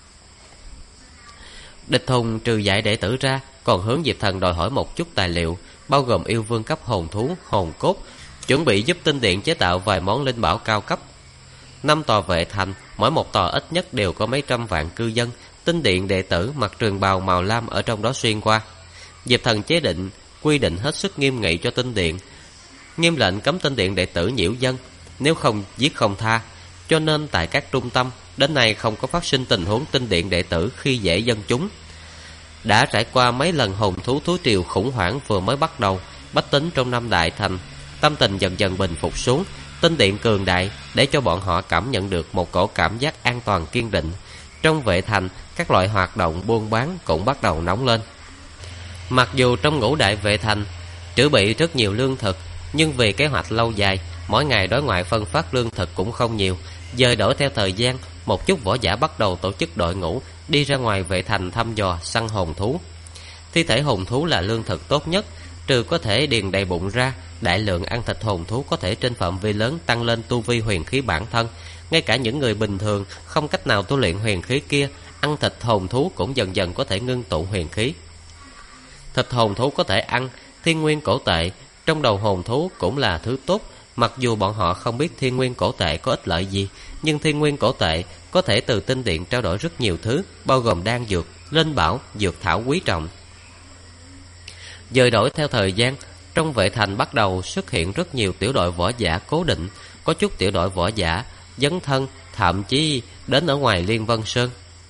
Địch Hùng trừ dạy đệ tử ra, còn hướng Diệp Thần đòi hỏi một chút tài liệu, bao gồm yêu vương cấp hồn thú, hồn cốt, chuẩn bị giúp tinh điện chế tạo vài món linh bảo cao cấp. 5 tòa vệ thành, mỗi một tòa ít nhất đều có mấy trăm vạn cư dân. Tinh điện đệ tử mặc trường bào màu lam ở trong đó xuyên qua. Diệp Thần quy định hết sức nghiêm nghị cho tinh điện, nghiêm lệnh cấm tinh điện đệ tử nhiễu dân, nếu không giết không tha. Cho nên tại các trung tâm đến nay không có phát sinh tình huống tinh điện đệ tử khi dễ dân chúng. Đã trải qua mấy lần hồn thú thú triều khủng hoảng vừa mới bắt đầu, bách tính trong 5 đại thành tâm tình dần dần bình phục xuống. Tinh điện cường đại để cho bọn họ cảm nhận được một cổ cảm giác an toàn kiên định. Trong vệ thành, các loại hoạt động buôn bán cũng bắt đầu nóng lên. Mặc dù trong ngũ đại vệ thành trữ bị rất nhiều lương thực, nhưng vì kế hoạch lâu dài, mỗi ngày đối ngoại phân phát lương thực cũng không nhiều. Dời đổi theo thời gian, một chút võ giả bắt đầu tổ chức đội ngũ đi ra ngoài vệ thành thăm dò săn hồn thú. Thi thể hồn thú là lương thực tốt nhất, trừ có thể điền đầy bụng ra, đại lượng ăn thịt hồn thú có thể trên phạm vi lớn tăng lên tu vi huyền khí bản thân. Ngay cả những người bình thường không cách nào tu luyện huyền khí kia, ăn thịt hồn thú cũng dần dần có thể ngưng tụ huyền khí. Thịt hồn thú có thể ăn, thiên nguyên cổ tệ trong đầu hồn thú cũng là thứ tốt. Mặc dù bọn họ không biết thiên nguyên cổ tệ có ích lợi gì, nhưng thiên nguyên cổ tệ có thể từ tinh điện trao đổi rất nhiều thứ, bao gồm đan dược, linh bảo, dược thảo quý trọng. Dời đổi theo thời gian, trong vệ thành bắt đầu xuất hiện rất nhiều tiểu đội võ giả cố định, có chút tiểu đội võ giả dấn thân, thậm chí đến ở ngoài Liên Vân Sơn.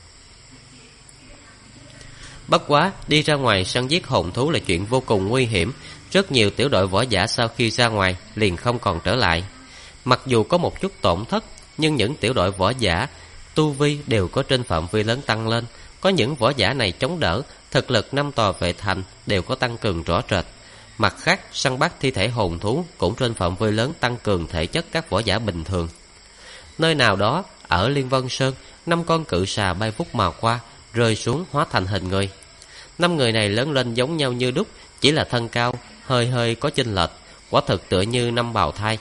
Bất quá, đi ra ngoài săn giết hồn thú là chuyện vô cùng nguy hiểm. Rất nhiều tiểu đội võ giả sau khi ra ngoài liền không còn trở lại. Mặc dù có một chút tổn thất, nhưng những tiểu đội võ giả tu vi đều có trên phạm vi lớn tăng lên. Có những võ giả này chống đỡ, thực lực 5 tòa vệ thành đều có tăng cường rõ rệt. Mặt khác, săn bắt thi thể hồn thú cũng trên phạm vi lớn tăng cường thể chất các võ giả bình thường. Nơi nào đó, ở Liên Vân Sơn, 5 con cự xà bay vút mà qua, rơi xuống hóa thành hình người. 5 người này lớn lên giống nhau như đúc, chỉ là thân cao hơi hơi có chênh lệch, quả thực tựa như 5 bào thai.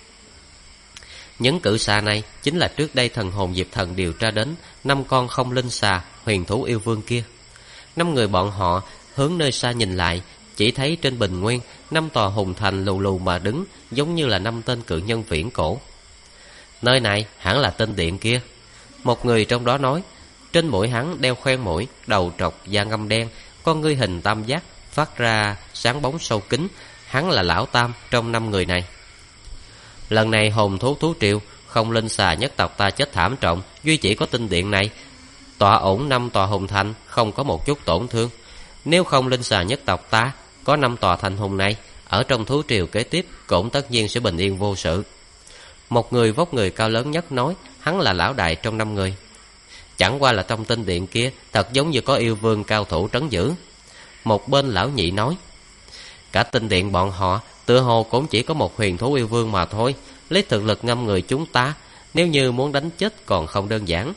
Những cự xà này chính là trước đây thần hồn Diệp Thần điều tra đến 5 con không linh xà huyền thú yêu vương kia. 5 người bọn họ hướng nơi xa nhìn lại, chỉ thấy trên bình nguyên 5 tòa hùng thành lù lù mà đứng, giống như là 5 tên cự nhân viễn cổ. Nơi này hẳn là tinh điện kia. Một người trong đó nói. Trên mũi hắn đeo khoen mũi, đầu trọc da ngăm đen, con ngươi hình tam giác phát ra sáng bóng sâu kín. Hắn là lão tam trong 5 người này. Lần này hồn thú thú triều, không linh xà nhất tộc ta chết thảm trọng, duy chỉ có tinh điện này tọa ổn 5 tòa hùng thành, không có một chút tổn thương. Nếu không linh xà nhất tộc ta có 5 tòa thành hùng này, ở trong thú triều kế tiếp cũng tất nhiên sẽ bình yên vô sự. Một người vóc người cao lớn nhất nói, hắn là lão đại trong 5 người. Chẳng qua là trong tinh điện kia thật giống như có yêu vương cao thủ trấn giữ. Một bên lão nhị nói, cả tinh điện bọn họ tựa hồ cũng chỉ có một huyền thú yêu vương mà thôi. Lấy thực lực 5 người chúng ta, nếu như muốn đánh chết còn không đơn giản.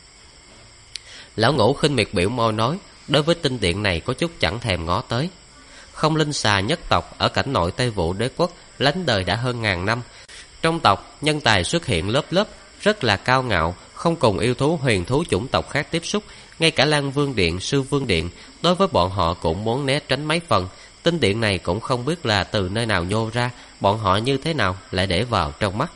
Lão Ngũ khinh miệt biểu môi nói, đối với tinh điện này có chút chẳng thèm ngó tới. Không linh xà nhất tộc ở cảnh nội Tây Vũ đế quốc lánh đời đã hơn ngàn năm. Trong tộc nhân tài xuất hiện lớp lớp, rất là cao ngạo, không cùng yêu thú huyền thú chủng tộc khác tiếp xúc. Ngay cả Lan Vương Điện, Sư Vương Điện đối với bọn họ cũng muốn né tránh mấy phần. Tinh điện này cũng không biết là từ nơi nào nhô ra, bọn họ như thế nào lại để vào trong mắt.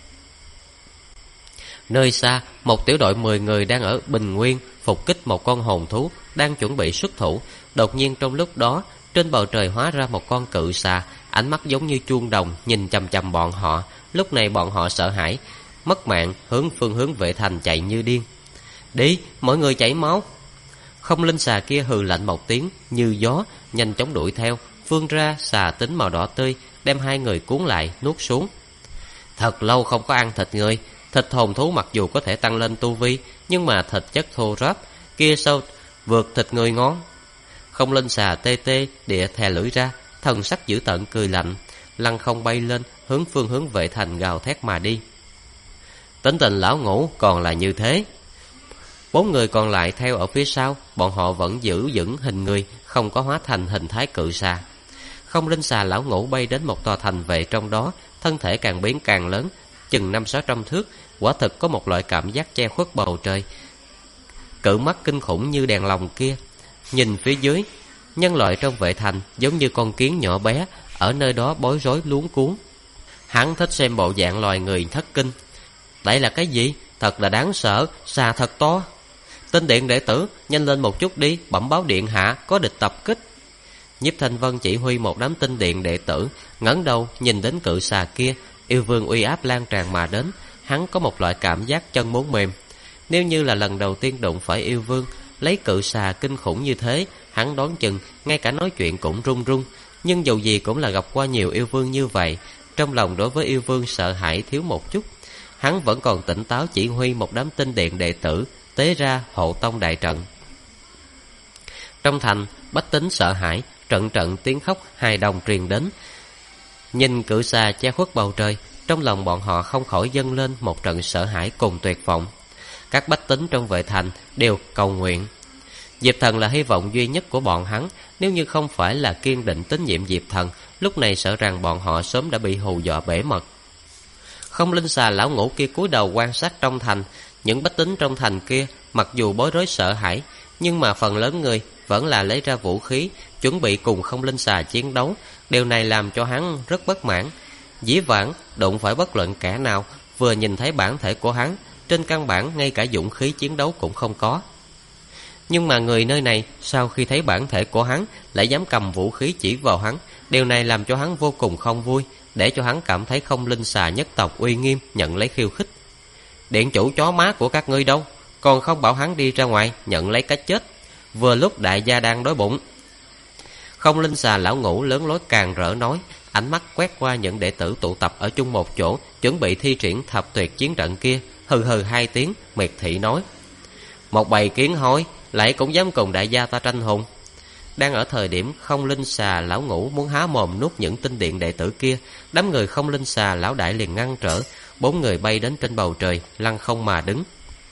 Nơi xa, một tiểu đội 10 người đang ở Bình Nguyên phục kích một con hồn thú đang chuẩn bị xuất thủ. Đột nhiên trong lúc đó, trên bầu trời hóa ra một con cự xà, ánh mắt giống như chuông đồng nhìn chằm chằm bọn họ. Lúc này bọn họ sợ hãi, mất mạng hướng phương hướng vệ thành chạy như điên. Đi, mọi người chảy máu. Không linh xà kia hừ lạnh một tiếng như gió, nhanh chóng đuổi theo, phun ra xà tính màu đỏ tươi, đem 2 người cuốn lại nuốt xuống. Thật lâu không có ăn thịt người. Thịt hồn thú mặc dù có thể tăng lên tu vi, nhưng mà thịt chất thô ráp kia sâu vượt thịt người ngon. Không linh xà tê tê địa thè lưỡi ra, thần sắc dữ tợn cười lạnh, lăng không bay lên, hướng phương hướng Vệ Thành gào thét mà đi. Tính tình lão Ngũ còn là như thế. 4 người còn lại theo ở phía sau, bọn họ vẫn giữ vững hình người, không có hóa thành hình thái cự xà. Không linh xà lão Ngũ bay đến một tòa thành vệ trong đó, thân thể càng biến càng lớn, chừng 500-600 thước, quả thực có một loại cảm giác che khuất bầu trời. Cự mắt kinh khủng như đèn lồng kia, nhìn phía dưới, nhân loại trong vệ thành giống như con kiến nhỏ bé, ở nơi đó bối rối luống cuống. Hắn thích xem bộ dạng loài người thất kinh. Đây là cái gì? Thật là đáng sợ, xà thật to. Tinh điện đệ tử, nhanh lên một chút đi, bẩm báo điện hạ, có địch tập kích. Nhiếp Thanh Vân chỉ huy một đám tinh điện đệ tử, ngẩng đầu nhìn đến cự xà kia, yêu vương uy áp lan tràn mà đến, hắn có một loại cảm giác chân muốn mềm. Nếu như là lần đầu tiên đụng phải yêu vương, lấy cự xà kinh khủng như thế, hắn đoán chừng ngay cả nói chuyện cũng run run. Nhưng dù gì cũng là gặp qua nhiều yêu vương như vậy, trong lòng đối với yêu vương sợ hãi thiếu một chút. Hắn vẫn còn tỉnh táo chỉ huy một đám tinh điện đệ tử tế ra hộ tông đại trận. Trong thành, bách tính sợ hãi, trận trận tiếng khóc hài đồng truyền đến. Nhìn cự xà che khuất bầu trời, trong lòng bọn họ không khỏi dâng lên một trận sợ hãi cùng tuyệt vọng. Các bách tính trong vệ thành đều cầu nguyện. Diệp Thần là hy vọng duy nhất của bọn hắn, nếu như không phải là kiên định tín nhiệm Diệp Thần, lúc này sợ rằng bọn họ sớm đã bị hù dọa bể mật. Không linh xà lão Ngũ kia cúi đầu quan sát trong thành, những bách tính trong thành kia mặc dù bối rối sợ hãi, nhưng mà phần lớn người vẫn là lấy ra vũ khí, chuẩn bị cùng không linh xà chiến đấu. Điều này làm cho hắn rất bất mãn. Dĩ vãng đụng phải bất luận kẻ nào, vừa nhìn thấy bản thể của hắn, trên căn bản ngay cả dũng khí chiến đấu cũng không có. Nhưng mà người nơi này sau khi thấy bản thể của hắn lại dám cầm vũ khí chỉ vào hắn, điều này làm cho hắn vô cùng không vui, để cho hắn cảm thấy không linh xà nhất tộc uy nghiêm nhận lấy khiêu khích. Điện chủ chó má của các ngươi đâu? Còn không bảo hắn đi ra ngoài nhận lấy cái chết. Vừa lúc đại gia đang đói bụng. Không linh xà lão Ngũ lớn lối càng rỡ nói, ánh mắt quét qua những đệ tử tụ tập ở chung một chỗ, chuẩn bị thi triển thập tuyệt chiến trận kia, hừ hừ 2 tiếng, miệt thị nói: một bầy kiến hôi, lại cũng dám cùng đại gia ta tranh hùng. Đang ở thời điểm không linh xà lão Ngũ muốn há mồm nuốt những tinh điện đệ tử kia, đám người không linh xà lão đại liền ngăn trở, 4 người bay đến trên bầu trời, lăng không mà đứng.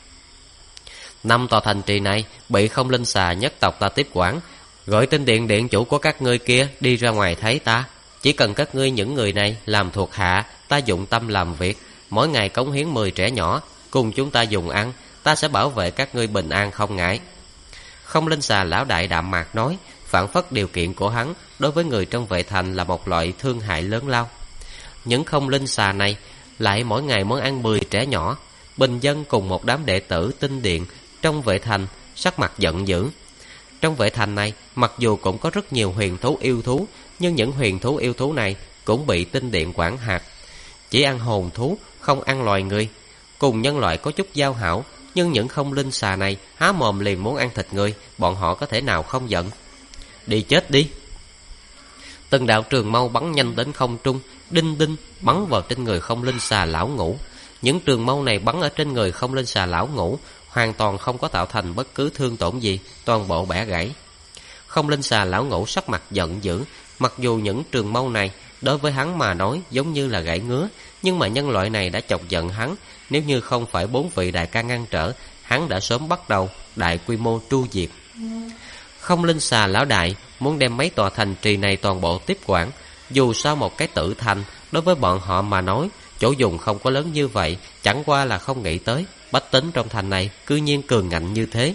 5 tòa thành trì này bị không linh xà nhất tộc ta tiếp quản, gọi tinh điện điện chủ của các ngươi kia đi ra ngoài thấy ta. Chỉ cần các ngươi những người này làm thuộc hạ, ta dụng tâm làm việc, mỗi ngày cống hiến 10 trẻ nhỏ, cùng chúng ta dùng ăn, ta sẽ bảo vệ các ngươi bình an không ngại. Không linh xà lão đại đạm mạc nói, phản phất điều kiện của hắn đối với người trong vệ thành là một loại thương hại lớn lao. Những không linh xà này lại mỗi ngày muốn ăn 10 trẻ nhỏ. Bình dân cùng một đám đệ tử tinh điện trong vệ thành sắc mặt giận dữ. Trong vệ thành này mặc dù cũng có rất nhiều huyền thú yêu thú, nhưng những huyền thú yêu thú này cũng bị tinh điện quản hạt, chỉ ăn hồn thú, không ăn loài người. Cùng nhân loại có chút giao hảo, nhưng những không linh xà này há mồm liền muốn ăn thịt người, bọn họ có thể nào không giận. Đi chết đi. Từng đạo trường mâu bắn nhanh đến không trung, đinh đinh bắn vào trên người không linh xà lão Ngũ. Những trường mâu này bắn ở trên người không linh xà lão Ngũ, hoàn toàn không có tạo thành bất cứ thương tổn gì, toàn bộ bẻ gãy. Không linh xà lão Ngũ sắc mặt giận dữ, mặc dù những trường mâu này đối với hắn mà nói giống như là gãy ngứa, nhưng mà nhân loại này đã chọc giận hắn, nếu như không phải 4 vị đại ca ngăn trở, hắn đã sớm bắt đầu đại quy mô tru diệt. Không linh xà lão đại muốn đem mấy tòa thành trì này toàn bộ tiếp quản, dù sao một cái tử thành đối với bọn họ mà nói, chỗ dùng không có lớn như vậy, chẳng qua là không nghĩ tới bách tính trong thành này cư nhiên cường ngạnh như thế.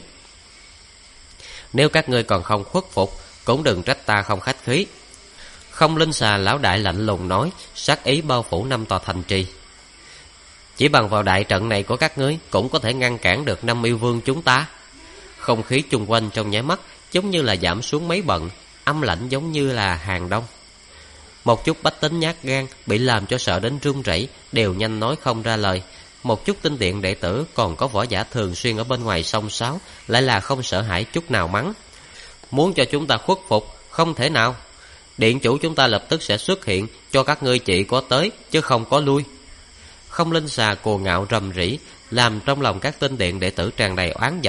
Nếu các ngươi còn không khuất phục, cũng đừng trách ta không khách khí. Không linh xà lão đại lạnh lùng nói, sát ý bao phủ 5 tòa thành trì. Chỉ bằng vào đại trận này của các ngươi cũng có thể ngăn cản được 5 yêu vương chúng ta. Không khí chung quanh trong nháy mắt giống như là giảm xuống mấy bận, âm lạnh giống như là hàng đông. Một chút bách tính nhát gan bị làm cho sợ đến run rẩy, đều nhanh nói không ra lời. Một chút tinh điện đệ tử còn có võ giả thường xuyên ở bên ngoài sông sáo, lại là không sợ hãi chút nào mắng: muốn cho chúng ta khuất phục, không thể nào. Điện chủ chúng ta lập tức sẽ xuất hiện, cho các ngươi chỉ có tới chứ không có lui. Không linh xà cuồng ngạo rầm rĩ, làm trong lòng các tinh điện đệ tử tràn đầy oán giận.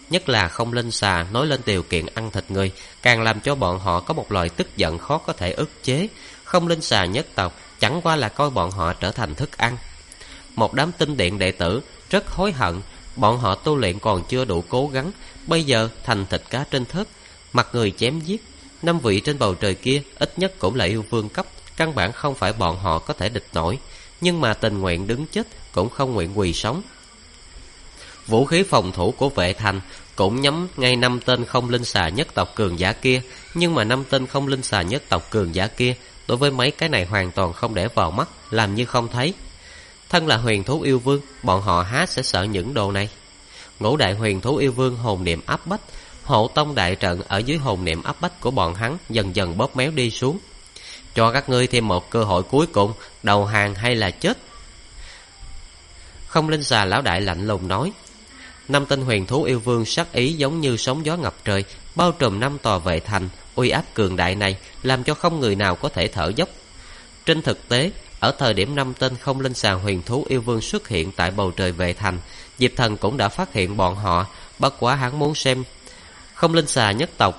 nhất là không linh xà nói lên điều kiện ăn thịt người, càng làm cho bọn họ có một loại tức giận khó có thể ức chế. Không linh xà nhất tộc chẳng qua là coi bọn họ trở thành thức ăn. Một đám tinh điện đệ tử rất hối hận, bọn họ tu luyện còn chưa đủ cố gắng, bây giờ thành thịt cá trên thớt, mặt người chém giết. 5 vị trên bầu trời kia ít nhất cũng là yêu vương cấp, căn bản không phải bọn họ có thể địch nổi, nhưng mà tình nguyện đứng chết cũng không nguyện quỳ sống. Vũ khí phòng thủ của vệ thành cũng nhắm ngay 5 tên không linh xà nhất tộc cường giả kia, nhưng mà 5 tên không linh xà nhất tộc cường giả kia đối với mấy cái này hoàn toàn không để vào mắt, làm như không thấy. Thân là huyền thú yêu vương, bọn họ há sẽ sợ những đồ này. Ngũ đại huyền thú yêu vương hồn niệm áp bách, hộ tông đại trận ở dưới hồn niệm áp bách của bọn hắn dần dần bóp méo đi xuống. Cho các ngươi thêm một cơ hội cuối cùng, đầu hàng hay là chết. Không linh xà lão đại lạnh lùng nói. 5 tên huyền thú yêu vương sắc ý giống như sóng gió ngập trời, bao trùm 5 tòa vệ thành, uy áp cường đại này làm cho không người nào có thể thở dốc. Trên thực tế, ở thời điểm 5 tên không linh xà huyền thú yêu vương xuất hiện tại bầu trời vệ thành, Diệp Thần cũng đã phát hiện bọn họ, bất quá hắn muốn xem không linh xà nhất tộc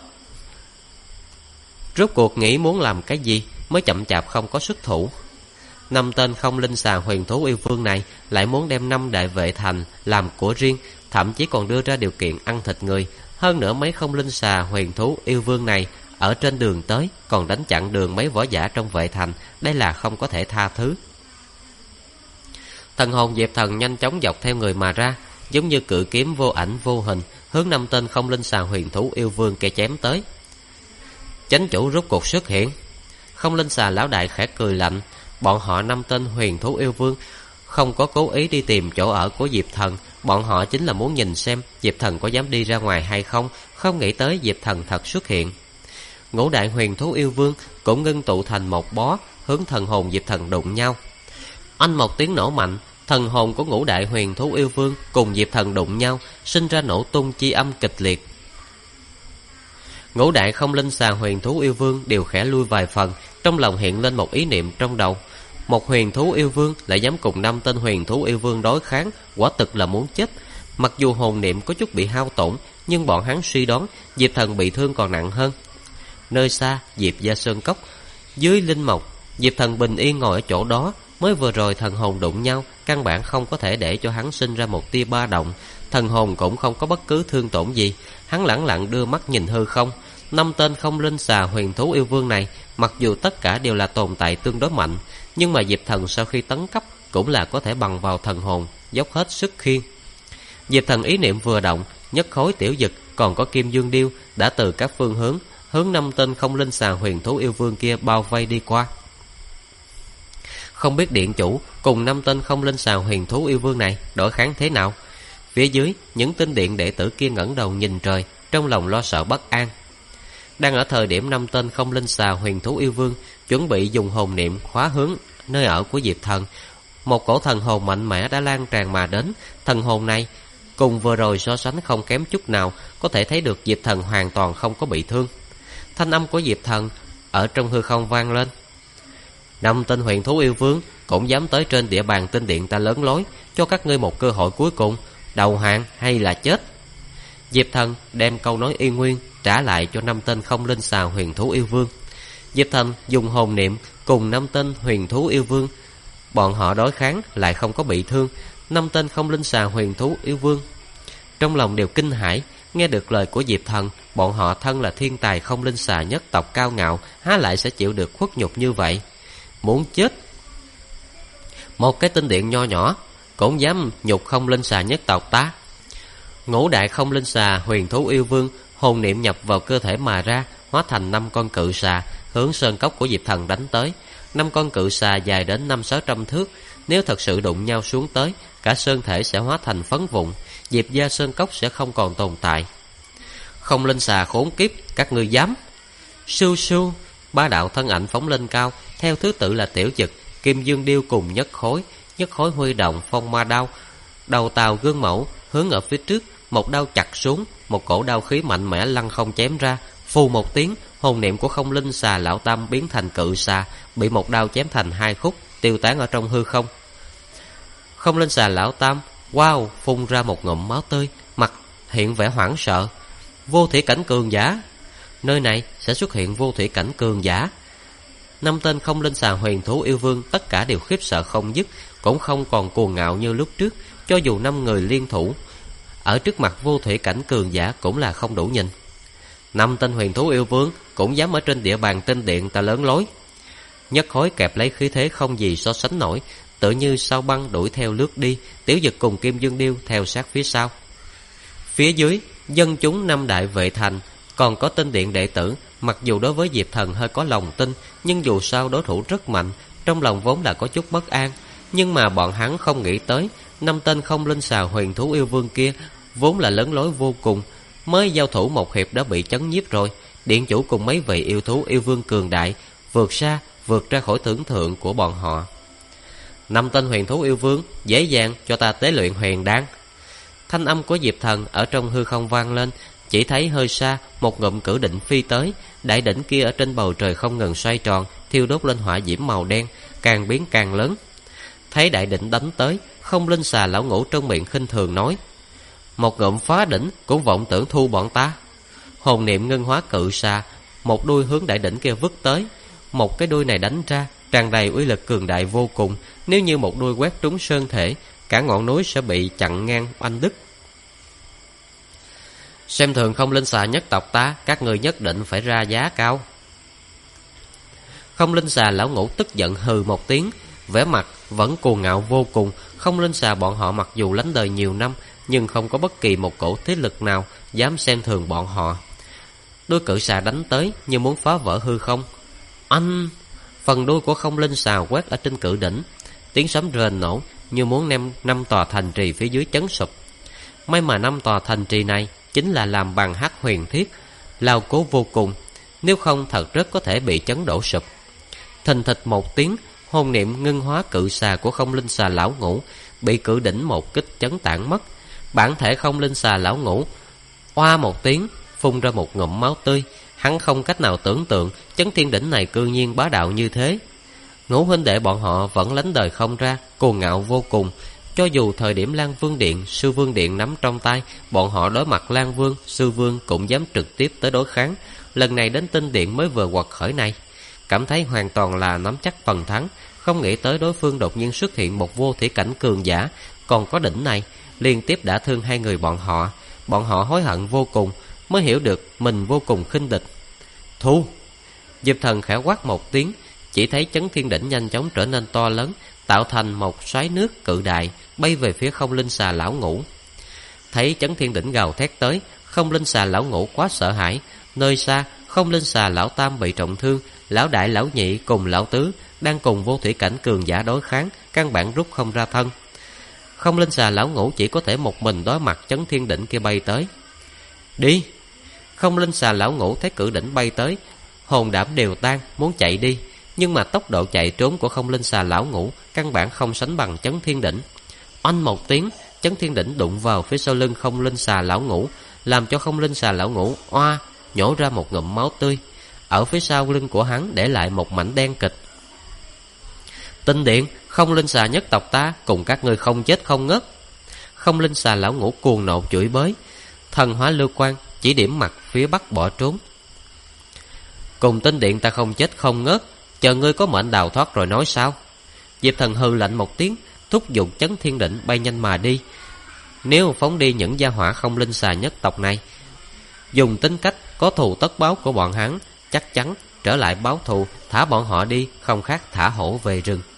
rốt cuộc nghĩ muốn làm cái gì, mới chậm chạp không có xuất thủ. 5 tên không linh xà huyền thú yêu vương này lại muốn đem 5 đại vệ thành làm của riêng, thậm chí còn đưa ra điều kiện ăn thịt người. Hơn nữa mấy không linh xà huyền thú yêu vương này ở trên đường tới còn đánh chặn đường mấy võ giả trong vệ thành, đây là không có thể tha thứ. Thần hồn Diệp Thần nhanh chóng dọc theo người mà ra, giống như cự kiếm vô ảnh vô hình, hướng 5 tên không linh xà huyền thú yêu vương kia chém tới. Chánh chủ rốt cuộc xuất hiện. Không linh xà lão đại khẽ cười lạnh. Bọn họ 5 tên huyền thú yêu vương không có cố ý đi tìm chỗ ở của Diệp Thần, bọn họ chính là muốn nhìn xem Diệp Thần có dám đi ra ngoài hay không. Không nghĩ tới Diệp Thần thật xuất hiện. Ngũ đại huyền thú yêu vương cũng ngưng tụ thành một bó, hướng thần hồn Diệp Thần đụng nhau. Anh một tiếng nổ mạnh, thần hồn của ngũ đại huyền thú yêu vương cùng Diệp Thần đụng nhau, sinh ra nổ tung chi âm kịch liệt. Ngũ đại không linh xà huyền thú yêu vương đều khẽ lui vài phần, trong lòng hiện lên một ý niệm trong đầu. Một huyền thú yêu vương lại dám cùng 5 tên huyền thú yêu vương đối kháng, quả thực là muốn chết. Mặc dù hồn niệm có chút bị hao tổn, nhưng bọn hắn suy đoán Diệp Thần bị thương còn nặng hơn. Nơi xa Diệp Gia Sơn Cốc, dưới linh mộc, Diệp Thần bình yên ngồi ở chỗ đó. Mới vừa rồi thần hồn đụng nhau, căn bản không có thể để cho hắn sinh ra một tia ba động. Thần hồn cũng không có bất cứ thương tổn gì. Hắn lẳng lặng đưa mắt nhìn hư không. 5 tên không linh xà huyền thú yêu vương này, mặc dù tất cả đều là tồn tại tương đối mạnh, nhưng mà Diệp Thần sau khi tấn cấp cũng là có thể bằng vào thần hồn, dốc hết sức khiêng. Diệp Thần ý niệm vừa động, nhất khối tiểu dực còn có kim dương điêu đã từ các phương hướng 5 tên không linh xà huyền thú yêu vương kia bao vây đi qua. Không biết điện chủ cùng 5 tên không linh xà huyền thú yêu vương này đối kháng thế nào. Phía dưới, những tinh điện đệ tử kia ngẩng đầu nhìn trời, trong lòng lo sợ bất an. Đang ở thời điểm 5 tên không linh xà huyền thú yêu vương chuẩn bị dùng hồn niệm khóa hướng nơi ở của Diệp Thần, một cổ thần hồn mạnh mẽ đã lan tràn mà đến. Thần hồn này cùng vừa rồi so sánh không kém chút nào, có thể thấy được Diệp Thần hoàn toàn không có bị thương. Thanh âm của Diệp Thần ở trong hư không vang lên. 5 tên huyền thú yêu vương cũng dám tới trên địa bàn tinh điện ta lớn lối, cho các ngươi một cơ hội cuối cùng, đầu hàng hay là chết. Diệp Thần đem câu nói y nguyên trả lại cho 5 tên không linh xà huyền thú yêu vương. Diệp Thần dùng hồn niệm cùng 5 tên huyền thú yêu vương, bọn họ đối kháng lại không có bị thương. 5 tên không linh xà huyền thú yêu vương trong lòng đều kinh hãi. Nghe được lời của Diệp Thần, bọn họ thân là thiên tài không linh xà nhất tộc cao ngạo, há lại sẽ chịu được khuất nhục như vậy. Muốn chết. Một cái tinh điện nho nhỏ cũng dám nhục không linh xà nhất tộc ta. Ngũ đại không linh xà huyền thú yêu vương hồn niệm nhập vào cơ thể mà ra, hóa thành 5 con cự xà, hướng sơn cốc của Diệp Thần đánh tới. 5 con cự xà dài đến 500-600 thước, nếu thật sự đụng nhau xuống tới, cả sơn thể sẽ hóa thành phấn vụn, Diệp gia sơn cốc sẽ không còn tồn tại. Không linh xà khốn kiếp, các ngươi dám! Sưu sưu, 3 đạo thân ảnh phóng lên cao, theo thứ tự là tiểu dực, kim dương điêu cùng nhất khối huy động phong ma đao, đầu tàu gương mẫu hướng ở phía trước, một đao chặt xuống, một cổ đao khí mạnh mẽ lăng không chém ra. Phù một tiếng, hồn niệm của không linh xà lão tam biến thành cự xà, bị một đao chém thành 2 khúc, tiêu tán ở trong hư không. Không linh xà lão tam phun ra một ngụm máu tươi, mặt hiện vẻ hoảng sợ. Vô thủy cảnh cường giả, nơi này sẽ xuất hiện vô thủy cảnh cường giả. 5 tên không linh xà huyền thú yêu vương tất cả đều khiếp sợ không dứt, cũng không còn cuồng ngạo như lúc trước. Cho dù 5 người liên thủ, ở trước mặt vô thủy cảnh cường giả cũng là không đủ nhìn. 5 tên huyền thú yêu vương cũng dám ở trên địa bàn tinh điện ta lớn lối. Nhất khối kẹp lấy khí thế không gì so sánh nổi, tự như sao băng đuổi theo lướt đi. Tiểu Dực cùng Kim Dương Điêu theo sát phía sau. Phía dưới, dân chúng 5 đại vệ thành, còn có tinh điện đệ tử, mặc dù đối với Diệp Thần hơi có lòng tin, nhưng dù sao đối thủ rất mạnh, trong lòng vốn là có chút bất an. Nhưng mà bọn hắn không nghĩ tới, 5 tên không linh xà huyền thú yêu vương kia vốn là lớn lối vô cùng, mới giao thủ một hiệp đã bị chấn nhiếp rồi. Điện chủ cùng mấy vị yêu thú yêu vương cường đại vượt ra khỏi tưởng tượng của bọn họ. 5 tên huyền thú yêu vương, dễ dàng cho ta tế luyện huyền đan. Thanh âm của Diệp Thần ở trong hư không vang lên. Chỉ thấy hơi xa, một ngụm cử đỉnh phi tới. Đại đỉnh kia ở trên bầu trời không ngừng xoay tròn, thiêu đốt lên hỏa diễm màu đen, càng biến càng lớn. Thấy đại đỉnh đánh tới, không linh xà lão ngũ trong miệng khinh thường nói: một ngụm phá đỉnh cũng vọng tưởng thu bọn ta. Hồn niệm ngân hóa cự xà, một đuôi hướng đại đỉnh kia vứt tới. Một cái đuôi này đánh ra tràn đầy uy lực cường đại vô cùng, nếu như một đuôi quét trúng sơn thể, cả ngọn núi sẽ bị chặn ngang oanh đứt. Xem thường không linh xà nhất tộc ta, các người nhất định phải ra giá cao. Không linh xà lão ngũ tức giận hừ một tiếng, vẻ mặt vẫn cuồng ngạo vô cùng. Không linh xà bọn họ mặc dù lánh đời nhiều năm, nhưng không có bất kỳ một cổ thế lực nào dám xem thường bọn họ. Đuôi cự xà đánh tới như muốn phá vỡ hư không. Anh! Phần đuôi của không linh xà quét ở trên cự đỉnh, tiếng sấm rền nổ như muốn đem 5 tòa thành trì phía dưới chấn sụp. May mà 5 tòa thành trì này chính là làm bằng hắc huyền thiết, lao cố vô cùng, nếu không thật rất có thể bị chấn đổ sụp. Thình thịch một tiếng, hồn niệm ngưng hóa cự xà của không linh xà lão ngũ bị cự đỉnh một kích chấn tản mất. Bản thể không linh xà lão ngũ oa một tiếng, phun ra một ngụm máu tươi. Hắn không cách nào tưởng tượng chấn thiên đỉnh này cư nhiên bá đạo như thế. Ngũ huynh đệ bọn họ vẫn lánh đời không ra, cuồng ngạo vô cùng. Cho dù thời điểm Lan Vương Điện, Sư Vương Điện nắm trong tay, bọn họ đối mặt Lan Vương, Sư Vương cũng dám trực tiếp tới đối kháng. Lần này đến tinh điện mới vừa quật khởi này, cảm thấy hoàn toàn là nắm chắc phần thắng. Không nghĩ tới đối phương đột nhiên xuất hiện một vô thủy cảnh cường giả, còn có đỉnh này, liên tiếp đã thương hai người bọn họ. Bọn họ hối hận vô cùng, mới hiểu được mình vô cùng khinh địch. Thu! Diệp Thần khẽ quát một tiếng, chỉ thấy chấn thiên đỉnh nhanh chóng trở nên to lớn, tạo thành một xoáy nước cự đại bay về phía không linh xà lão ngũ. Thấy chấn thiên đỉnh gào thét tới, không linh xà lão ngũ quá sợ hãi. Nơi xa, không linh xà lão tam bị trọng thương, lão đại lão nhị cùng lão tứ đang cùng vô thủy cảnh cường giả đối kháng, căn bản rút không ra thân. Không linh xà lão ngũ chỉ có thể một mình đối mặt chấn thiên đỉnh kia bay tới. Đi! Không linh xà lão ngũ thấy cự đỉnh bay tới, hồn đảm đều tan, muốn chạy đi. Nhưng mà tốc độ chạy trốn của không linh xà lão ngũ căn bản không sánh bằng chấn thiên đỉnh. Oanh một tiếng, chấn thiên đỉnh đụng vào phía sau lưng không linh xà lão ngũ, làm cho không linh xà lão ngũ oa nhổ ra một ngụm máu tươi. Ở phía sau lưng của hắn để lại một mảnh đen kịch. Tinh điện, không linh xà nhất tộc ta cùng các ngươi không chết không ngất. Không linh xà lão ngũ cuồng nộ chửi bới, thần hóa lưu quang chỉ điểm mặt phía bắc bỏ trốn. Cùng tinh điện ta không chết không ngất, chờ ngươi có mệnh đào thoát rồi nói sao? Diệp Thần hừ lạnh một tiếng, thúc giục chấn thiên đỉnh bay nhanh mà đi. Nếu phóng đi những gia hỏa không linh xà nhất tộc này, dùng tính cách có thù tất báo của bọn hắn, chắc chắn trở lại báo thù, thả bọn họ đi không khác thả hổ về rừng.